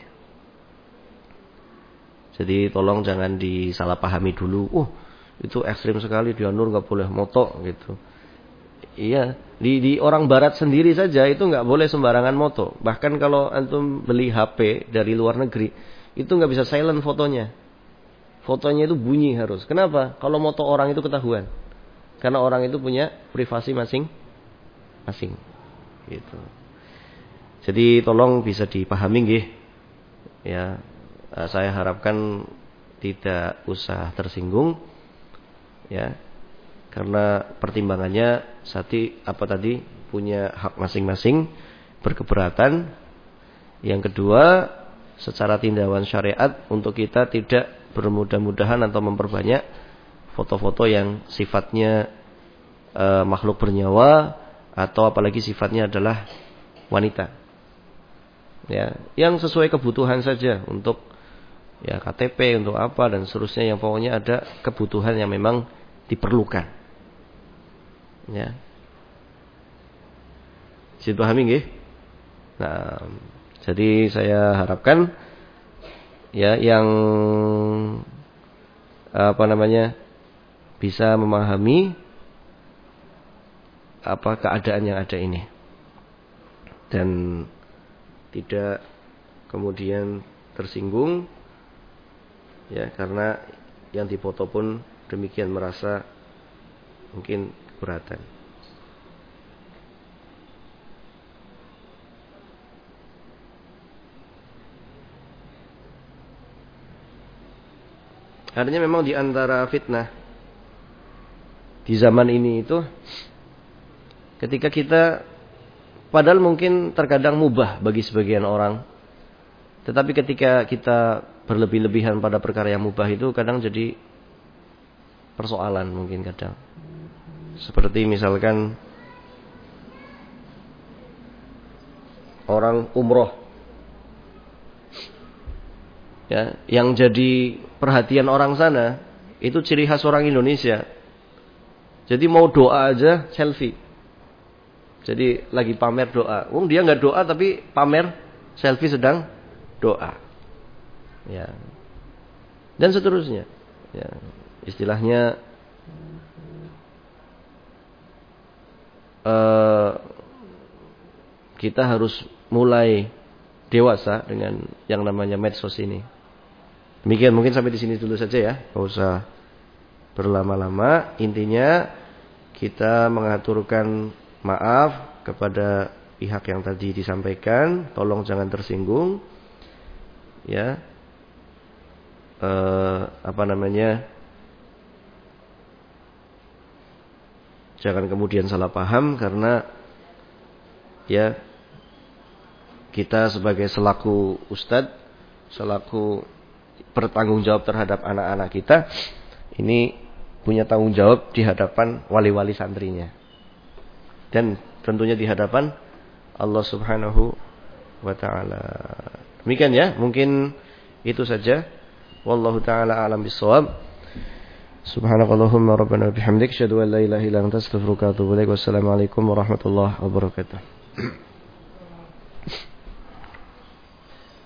Jadi tolong jangan disalahpahami dulu. Itu ekstrim sekali, dia nur nggak boleh moto gitu. Iya, di orang barat sendiri saja itu nggak boleh sembarangan moto. Bahkan kalau antum beli HP dari luar negeri, itu nggak bisa silent fotonya. Fotonya itu bunyi harus. Kenapa? Kalau moto orang itu ketahuan. Karena orang itu punya privasi masing-masing. Gitu. Jadi tolong bisa dipahami nggih. Ya, saya harapkan tidak usah tersinggung. Ya. Karena pertimbangannya tadi punya hak masing-masing, berkeberatan. Yang kedua, secara tindakan syariat untuk kita tidak bermudah-mudahan atau memperbanyak foto-foto yang sifatnya makhluk bernyawa atau apalagi sifatnya adalah wanita. Ya, yang sesuai kebutuhan saja untuk ya KTP, untuk apa dan seterusnya, yang pokoknya ada kebutuhan yang memang diperlukan. Ya. Bisa dipahami nggih? Nah, jadi saya harapkan ya yang bisa memahami apa keadaan yang ada ini. Dan tidak kemudian tersinggung ya, karena yang dipoto pun demikian merasa mungkin keberatan. Artinya memang di antara fitnah di zaman ini itu ketika kita padahal mungkin terkadang mubah bagi sebagian orang, tetapi ketika kita berlebih-lebihan pada perkara yang mubah itu kadang jadi persoalan mungkin kadang. Seperti misalkan orang umroh, ya, yang jadi perhatian orang sana itu ciri khas orang Indonesia. Jadi mau doa aja selfie. Jadi lagi pamer doa. Dia nggak doa tapi pamer selfie sedang doa. Ya. Dan seterusnya. Ya. Istilahnya kita harus mulai dewasa dengan yang namanya medsos ini. Demikian, mungkin sampai di sini dulu saja ya. Nggak usah berlama-lama. Intinya kita mengaturkan maaf kepada pihak yang tadi disampaikan. Tolong jangan tersinggung. Ya. Jangan kemudian salah paham karena ya kita sebagai selaku ustadz, selaku bertanggung jawab terhadap anak-anak kita, ini punya tanggung jawab di hadapan wali-wali santrinya. Dan tentunya di hadapan Allah Subhanahu wa taala. Demikian ya, mungkin itu saja. Wallahu taala a'lam bissawab. Subhanakallahumma rabbana bihamdik asyhadu an la ilaha illa anta astaghfiruka wa atubu ilaik. Wassalamualaikum warahmatullahi wabarakatuh.